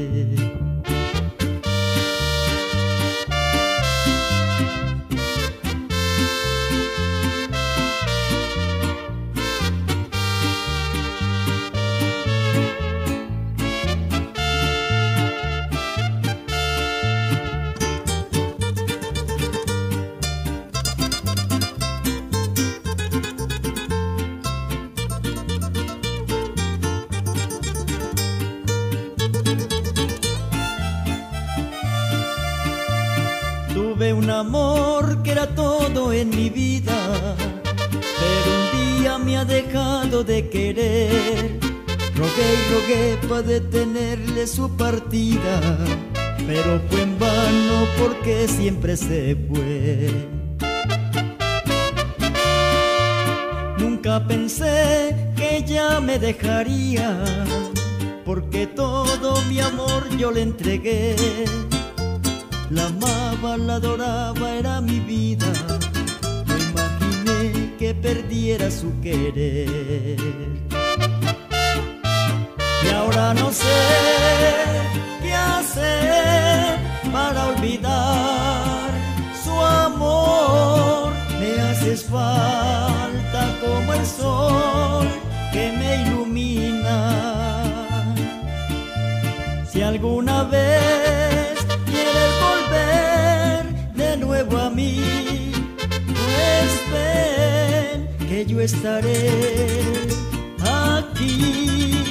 Tuve un amor que era todo en mi vida, pero un día me ha dejado de querer. Rogué y rogué para detenerle su partida, pero fue en vano porque siempre se fue. Nunca pensé que ella me dejaría, porque todo mi amor yo le entregué. La amaba, la adoraba, era mi vida. No imaginé que perdiera su querer. Y ahora no sé qué hacer para olvidar su amor. Me haces falta como el sol que me ilumina. Si alguna vez quieres volver de nuevo a mí, pues ven que yo estaré aquí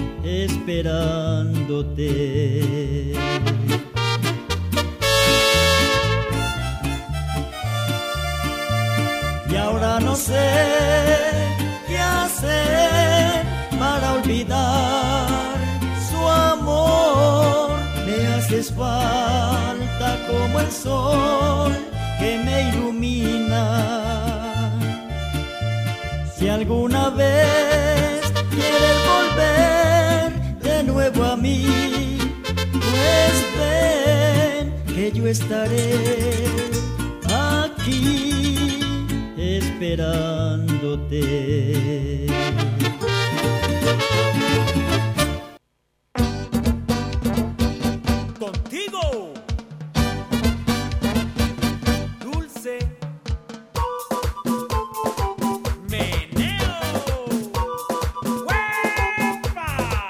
esperándote. Y ahora no sé qué hacer para olvidar su amor. Me haces falta como el sol que me ilumina. Si alguna vez quieres volver de nuevo a mí, pues ven que yo estaré aquí esperándote. Contigo, Dulce Meneo. ¡Huepa!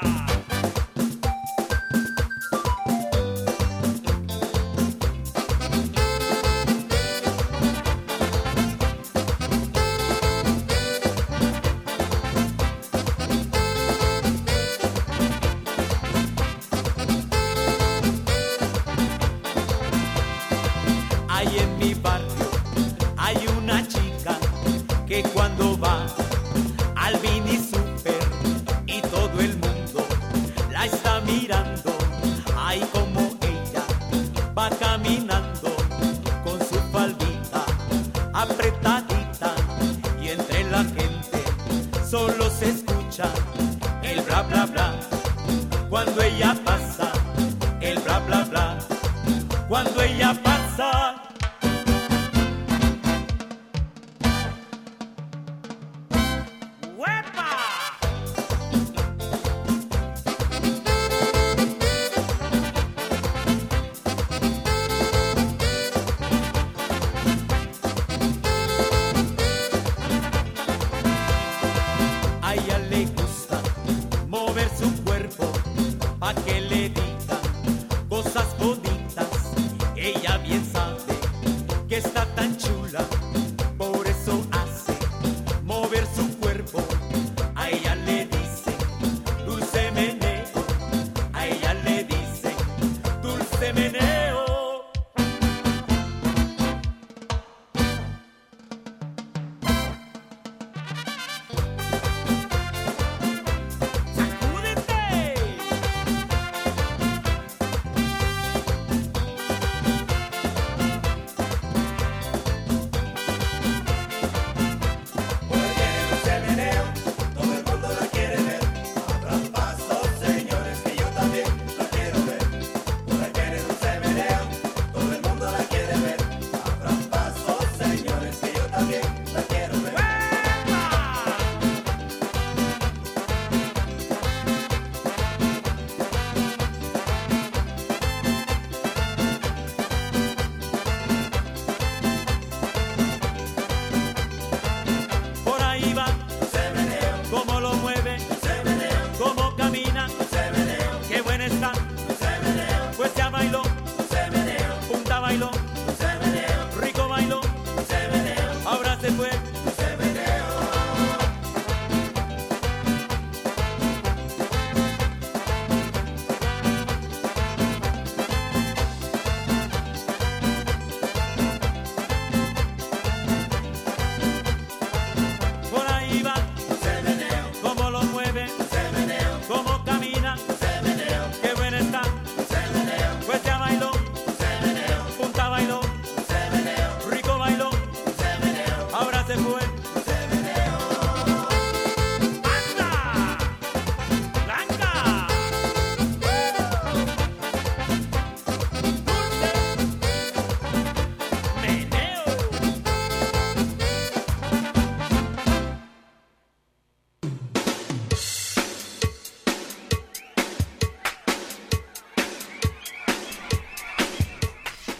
Hay en mi barrio, hay una chica que cuando va al mini super y todo el mundo la está mirando. Ay, como ella va caminando con su faldita apretadita y entre la gente solo se escucha el bla bla bla. Cuando ella pasa, el bla bla bla. Cuando ella pasa. A ella le gusta mover su cuerpo pa' que le digan cosas bonitas. Ella bien sabe que está tan chula, por eso hace mover su cuerpo. A ella le dice dulce meneo, a ella le dice dulce meneo. ¡Sacúdete!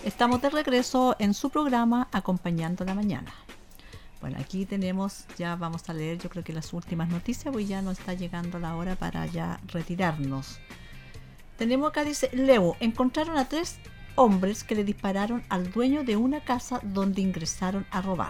Estamos de regreso en su programa Acompañando la Mañana. Bueno, aquí tenemos, ya vamos a leer yo creo que las últimas noticias, pues ya nos está llegando la hora para ya retirarnos. Tenemos acá, dice, Leo, encontraron a 3 hombres que le dispararon al dueño de una casa donde ingresaron a robar.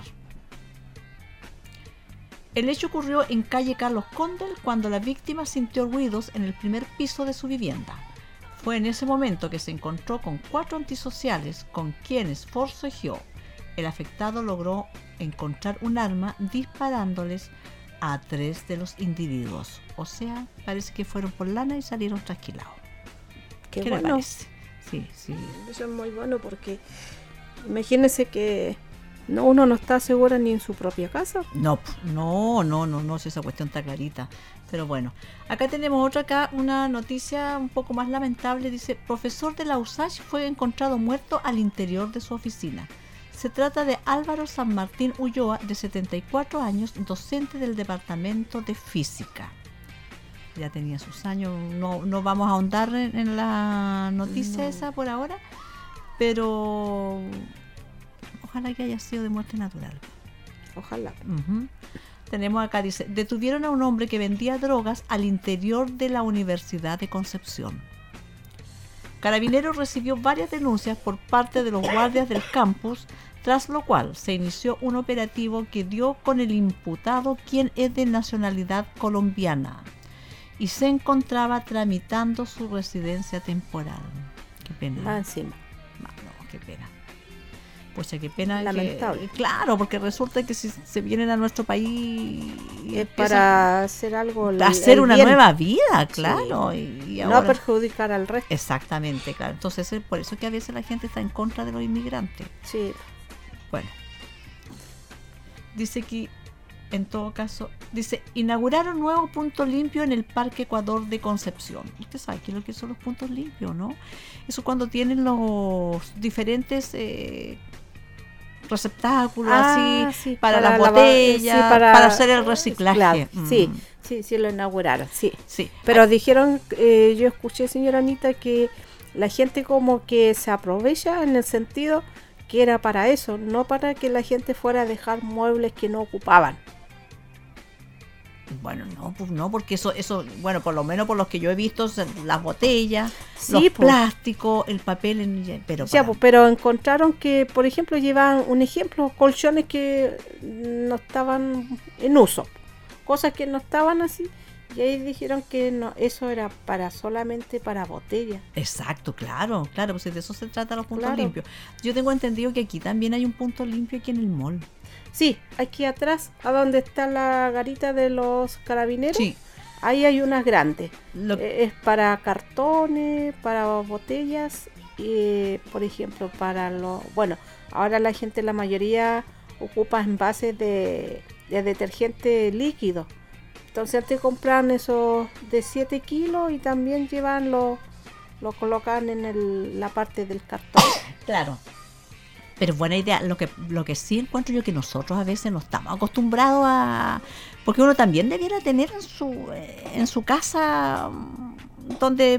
El hecho ocurrió en calle Carlos Condel cuando la víctima sintió ruidos en el primer piso de su vivienda. Fue en ese momento que se encontró con 4 antisociales con quienes forcejeó. El afectado logró encontrar un arma disparándoles a 3 de los individuos. O sea, parece que fueron por lana y salieron trasquilados. Qué ¿Qué bueno. le parece? Sí, sí. Eso es muy bueno porque imagínense que uno no está seguro ni en su propia casa. No, si esa cuestión está clarita. Pero bueno, acá tenemos una noticia un poco más lamentable. Dice, profesor de la USACH fue encontrado muerto al interior de su oficina. Se trata de Álvaro San Martín Ulloa, de 74 años, docente del departamento de física. Ya tenía sus años, no vamos a ahondar en la noticia esa por ahora, pero ojalá que haya sido de muerte natural. Ojalá. Tenemos acá, dice, detuvieron a un hombre que vendía drogas al interior de la Universidad de Concepción. Carabineros recibió varias denuncias por parte de los guardias del campus, tras lo cual se inició un operativo que dio con el imputado, quien es de nacionalidad colombiana y se encontraba tramitando su residencia temporal. Qué pena. Encima. No, qué pena. Pues qué pena. Lamentable. Claro, porque resulta que si se vienen a nuestro país es para hacer algo. Hacer una bien. nueva vida, claro. Sí. Y ahora, no perjudicar al resto. Exactamente, claro. Entonces es por eso que a veces la gente está en contra de los inmigrantes. Sí. Bueno. Dice que, en todo caso, dice, inauguraron nuevo punto limpio en el Parque Ecuador de Concepción. Usted sabe qué es lo que son los puntos limpios, ¿no? Eso cuando tienen los diferentes receptáculos así para las botellas, para hacer el reciclaje. Sí, lo inauguraron, sí. Sí. Pero dijeron, yo escuché, señora Anita, que la gente como que se aprovecha en el sentido que era para eso, no para que la gente fuera a dejar muebles que no ocupaban. Bueno, no, porque eso, bueno, por lo menos por los que yo he visto, las botellas, Sí, los pues. plásticos, el papel, Pero encontraron que, por ejemplo, llevaban un ejemplo, colchones que no estaban en uso, cosas que no estaban así, y ahí dijeron que no, eso era solamente para botellas. Exacto, claro, pues de eso se trata los puntos Claro. limpios. Yo tengo entendido que aquí también hay un punto limpio aquí en el mall. Sí, aquí atrás, a donde está la garita de los carabineros, Sí. ahí hay unas grandes. Es para cartones, para botellas, y por ejemplo, para los... Bueno, ahora la gente, la mayoría, ocupa envases de detergente líquido. Entonces te compran esos de 7 kilos y también llevan lo colocan en la parte del cartón. Claro. Pero buena idea. Lo que sí encuentro yo que nosotros a veces no estamos acostumbrados a... Porque uno también debiera tener en su casa donde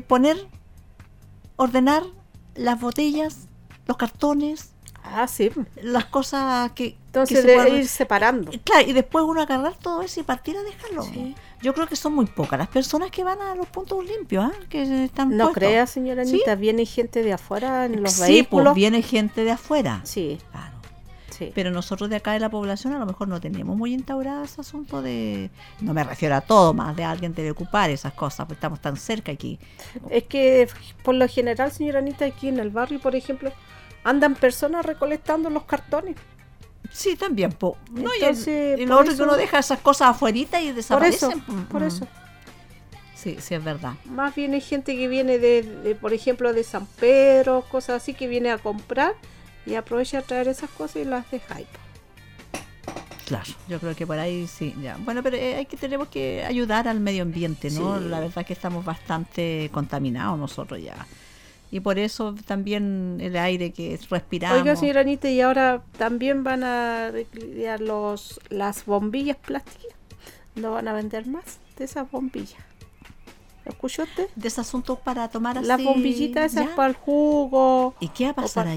ordenar las botellas, los cartones. Sí. Las cosas que... Entonces que debe ir separando. Claro, y después uno agarrar todo eso y partir a dejarlo. Sí. Yo creo que son muy pocas las personas que van a los puntos limpios, que están No puestos. crea, señora ¿Sí? Anita, viene gente de afuera en los Sí, vehículos. pues viene gente de afuera. Sí. Claro. Sí. Pero nosotros de acá de la población a lo mejor no tenemos muy instaurado ese asunto de... No me refiero a todo, más de alguien debe ocupar esas cosas, porque estamos tan cerca aquí. Es que por lo general, señora Anita, aquí en el barrio, por ejemplo, andan personas recolectando los cartones. Sí, también. No, Entonces, y lo otro que uno deja esas cosas afuerita y desaparecen. Por eso. Sí, es verdad. Más bien hay gente que viene de, por ejemplo, de San Pedro, cosas así, que viene a comprar y aprovecha a traer esas cosas y las deja ahí. Claro, yo creo que por ahí sí. Ya. Bueno, pero tenemos que ayudar al medio ambiente, ¿no? Sí. La verdad es que estamos bastante contaminados nosotros ya. Y por eso también el aire que respiramos. Oiga, señora Anita, y ahora también van a recrear las bombillas plásticas. No van a vender más de esas bombillas. ¿Lo escuchó usted? De esos asuntos para tomar así. Las bombillitas esas ¿ya? para el jugo. ¿Y qué va a pasar ahí?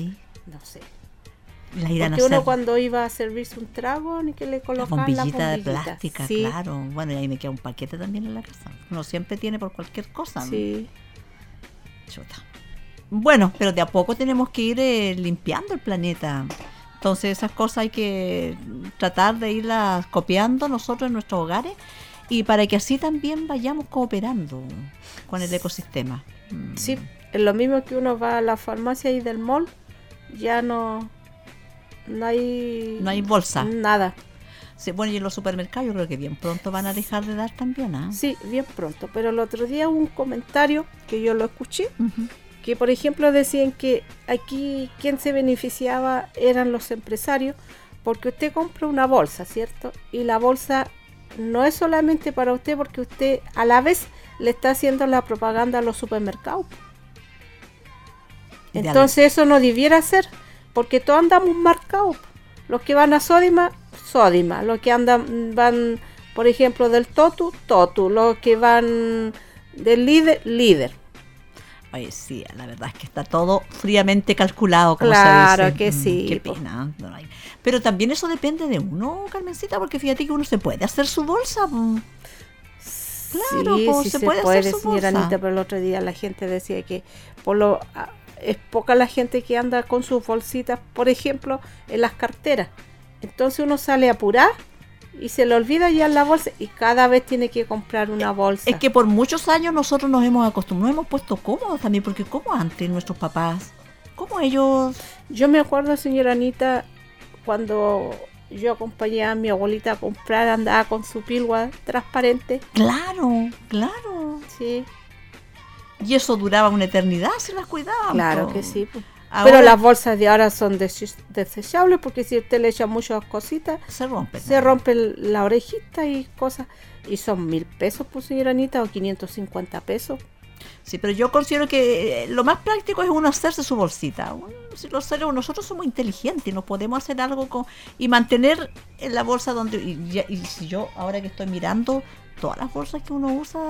no sé. La irán Porque a uno hacer. cuando iba a servirse un trago, ni que le La colocaban bombillita de plástica, sí. claro. Bueno, y ahí me queda un paquete también en la casa. Uno siempre tiene por cualquier cosa, ¿no? Sí. Chuta. Bueno, pero de a poco tenemos que ir limpiando el planeta. Entonces esas cosas hay que tratar de irlas copiando nosotros en nuestros hogares y para que así también vayamos cooperando con el ecosistema. Sí, es lo mismo que uno va a la farmacia y del mall, ya no hay... No hay bolsa. Nada. Sí, bueno, y en los supermercados yo creo que bien pronto van a dejar de dar también, ¿ah? Sí, bien pronto. Pero el otro día hubo un comentario que yo lo escuché, que por ejemplo decían que aquí quien se beneficiaba eran los empresarios, porque usted compra una bolsa, ¿cierto? Y la bolsa no es solamente para usted, porque usted a la vez le está haciendo la propaganda a los supermercados. Entonces eso no debiera ser, porque todos andamos marcados. Los que van a Sodima, Sodima. Los que van, por ejemplo, del Totu, Totu. Los que van del Líder, Líder. Oye, sí, la verdad es que está todo fríamente calculado, como claro se dice. Que sí. Qué pena. No hay. Pero también eso depende de uno, Carmencita, porque fíjate que uno se puede hacer su bolsa. Claro, sí, se puede hacer su señora bolsa. Anita, pero el otro día la gente decía que es poca la gente que anda con sus bolsitas, por ejemplo, en las carteras. Entonces uno sale a apurar y se le olvida ya la bolsa y cada vez tiene que comprar una bolsa. Es que por muchos años nosotros nos hemos acostumbrado, nos hemos puesto cómodos también, porque como antes nuestros papás, como ellos... Yo me acuerdo, señora Anita, cuando yo acompañé a mi abuelita a comprar, andaba con su pilgua transparente. Claro, claro. Sí. Y eso duraba una eternidad si las cuidábamos. Claro que sí. Ahora, pero las bolsas de ahora son desechables, porque si usted le echa muchas cositas, se rompen. Se rompe la orejita y cosas. Y son 1.000 pesos, pues, señora Anita, o 550 pesos. Sí, pero yo considero que lo más práctico es uno hacerse su bolsita. Nosotros somos inteligentes y nos podemos hacer algo y mantener en la bolsa donde... Y si yo, ahora que estoy mirando, todas las bolsas que uno usa...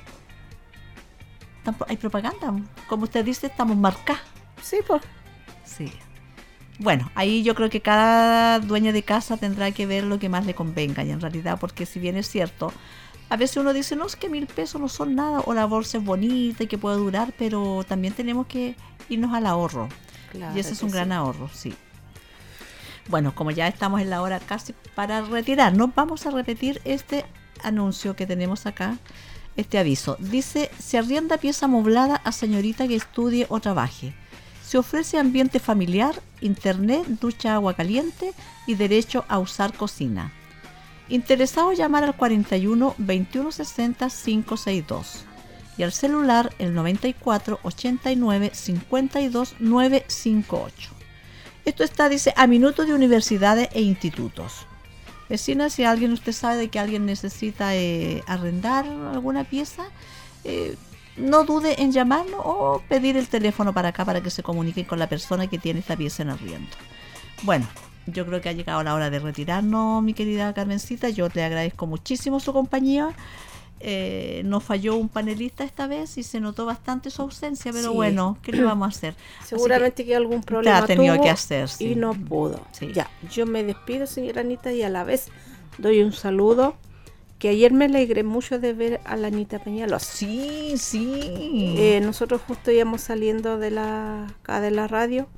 Hay propaganda. Como usted dice, estamos marcadas. Sí, pues. Sí. Bueno, ahí yo creo que cada dueña de casa tendrá que ver lo que más le convenga. Y en realidad, porque si bien es cierto, a veces uno dice, no, es que 1.000 pesos no son nada, o la bolsa es bonita y que puede durar, pero también tenemos que irnos al ahorro. Claro, y ese es un gran ahorro, sí. Bueno, como ya estamos en la hora casi para retirarnos, vamos a repetir este anuncio que tenemos acá. Este aviso dice: se arrienda pieza amoblada a señorita que estudie o trabaje. Se ofrece ambiente familiar, internet, ducha, agua caliente y derecho a usar cocina. Interesado, llamar al 41 21 60 562 y al celular el 94 89 52 958. Esto está, dice, a minutos de universidades e institutos. Vecina, si alguien, usted sabe de que alguien necesita arrendar alguna pieza, no dude en llamarnos o pedir el teléfono para acá para que se comuniquen con la persona que tiene esta pieza en arriendo. Bueno, yo creo que ha llegado la hora de retirarnos, mi querida Carmencita. Yo le agradezco muchísimo su compañía. Nos falló un panelista esta vez y se notó bastante su ausencia, pero sí. Bueno, ¿qué le vamos a hacer? Seguramente que algún problema ha tenido tuvo que hacer, sí. Y no pudo. Sí. Ya, yo me despido, señora Anita, y a la vez doy un saludo, que ayer me alegré mucho de ver a la Anita Peñalosa. Sí, sí. Nosotros justo íbamos saliendo acá de la radio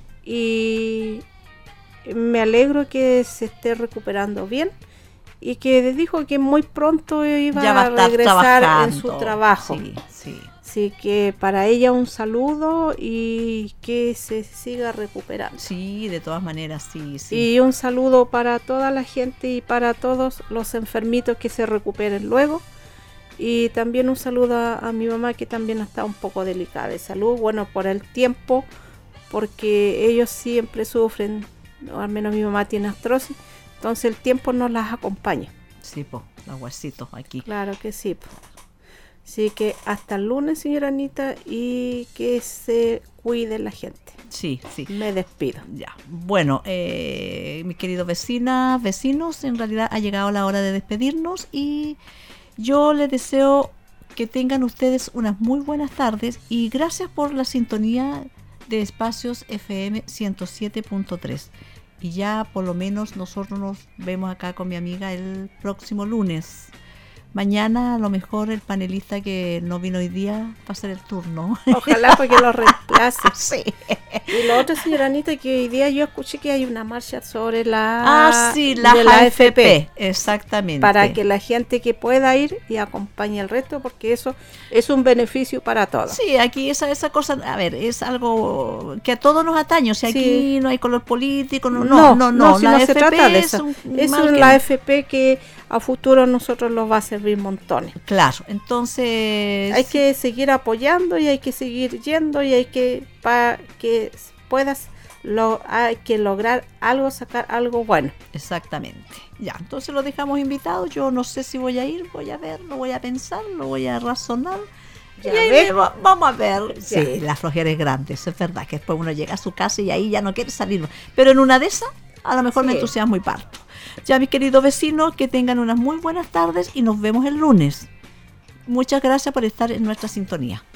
y me alegro que se esté recuperando bien. Y que dijo que muy pronto iba a regresar en su trabajo. Sí, sí. Así que para ella un saludo y que se siga recuperando. Sí, de todas maneras, sí, sí. Y un saludo para toda la gente y para todos los enfermitos que se recuperen luego. Y también un saludo a mi mamá, que también está un poco delicada de salud. Bueno, por el tiempo, porque ellos siempre sufren, o al menos mi mamá tiene artrosis. Entonces el tiempo nos las acompaña. Sí, pues, los huesitos aquí. Claro que sí. Po. Así que hasta el lunes, señora Anita, y que se cuide la gente. Sí, sí. Me despido. Ya. Bueno, mis queridos vecinos, en realidad ha llegado la hora de despedirnos y yo les deseo que tengan ustedes unas muy buenas tardes y gracias por la sintonía de Espacios FM 107.3. Y ya por lo menos nosotros nos vemos acá con mi amiga el próximo lunes. Mañana a lo mejor el panelista que no vino hoy día va a ser el turno. Ojalá porque lo reemplace. Sí. Y lo otro, señora Anita, que hoy día yo escuché que hay una marcha sobre la la AFP. Exactamente. Para que la gente que pueda ir y acompañe el resto, porque eso es un beneficio para todos. Sí, aquí esa cosa, a ver, es algo que a todos nos atañe. O sea, aquí no hay color político, no, si la no AFP se trata de eso. Es La AFP que a futuro a nosotros nos va a servir montones. Claro, entonces hay que seguir apoyando y hay que seguir yendo y hay que, para que puedas, hay que lograr algo, sacar algo bueno. Exactamente. Ya, entonces lo dejamos invitado. Yo no sé si voy a ir, voy a ver, lo voy a pensar, lo voy a razonar. Ya y ahí vamos a ver. Ya. Sí, la flojera es grande, eso es verdad, que después uno llega a su casa y ahí ya no quiere salir. Pero en una de esas, a lo mejor me entusiasmo y parto. Ya, mis queridos vecinos, que tengan unas muy buenas tardes y nos vemos el lunes. Muchas gracias por estar en nuestra sintonía.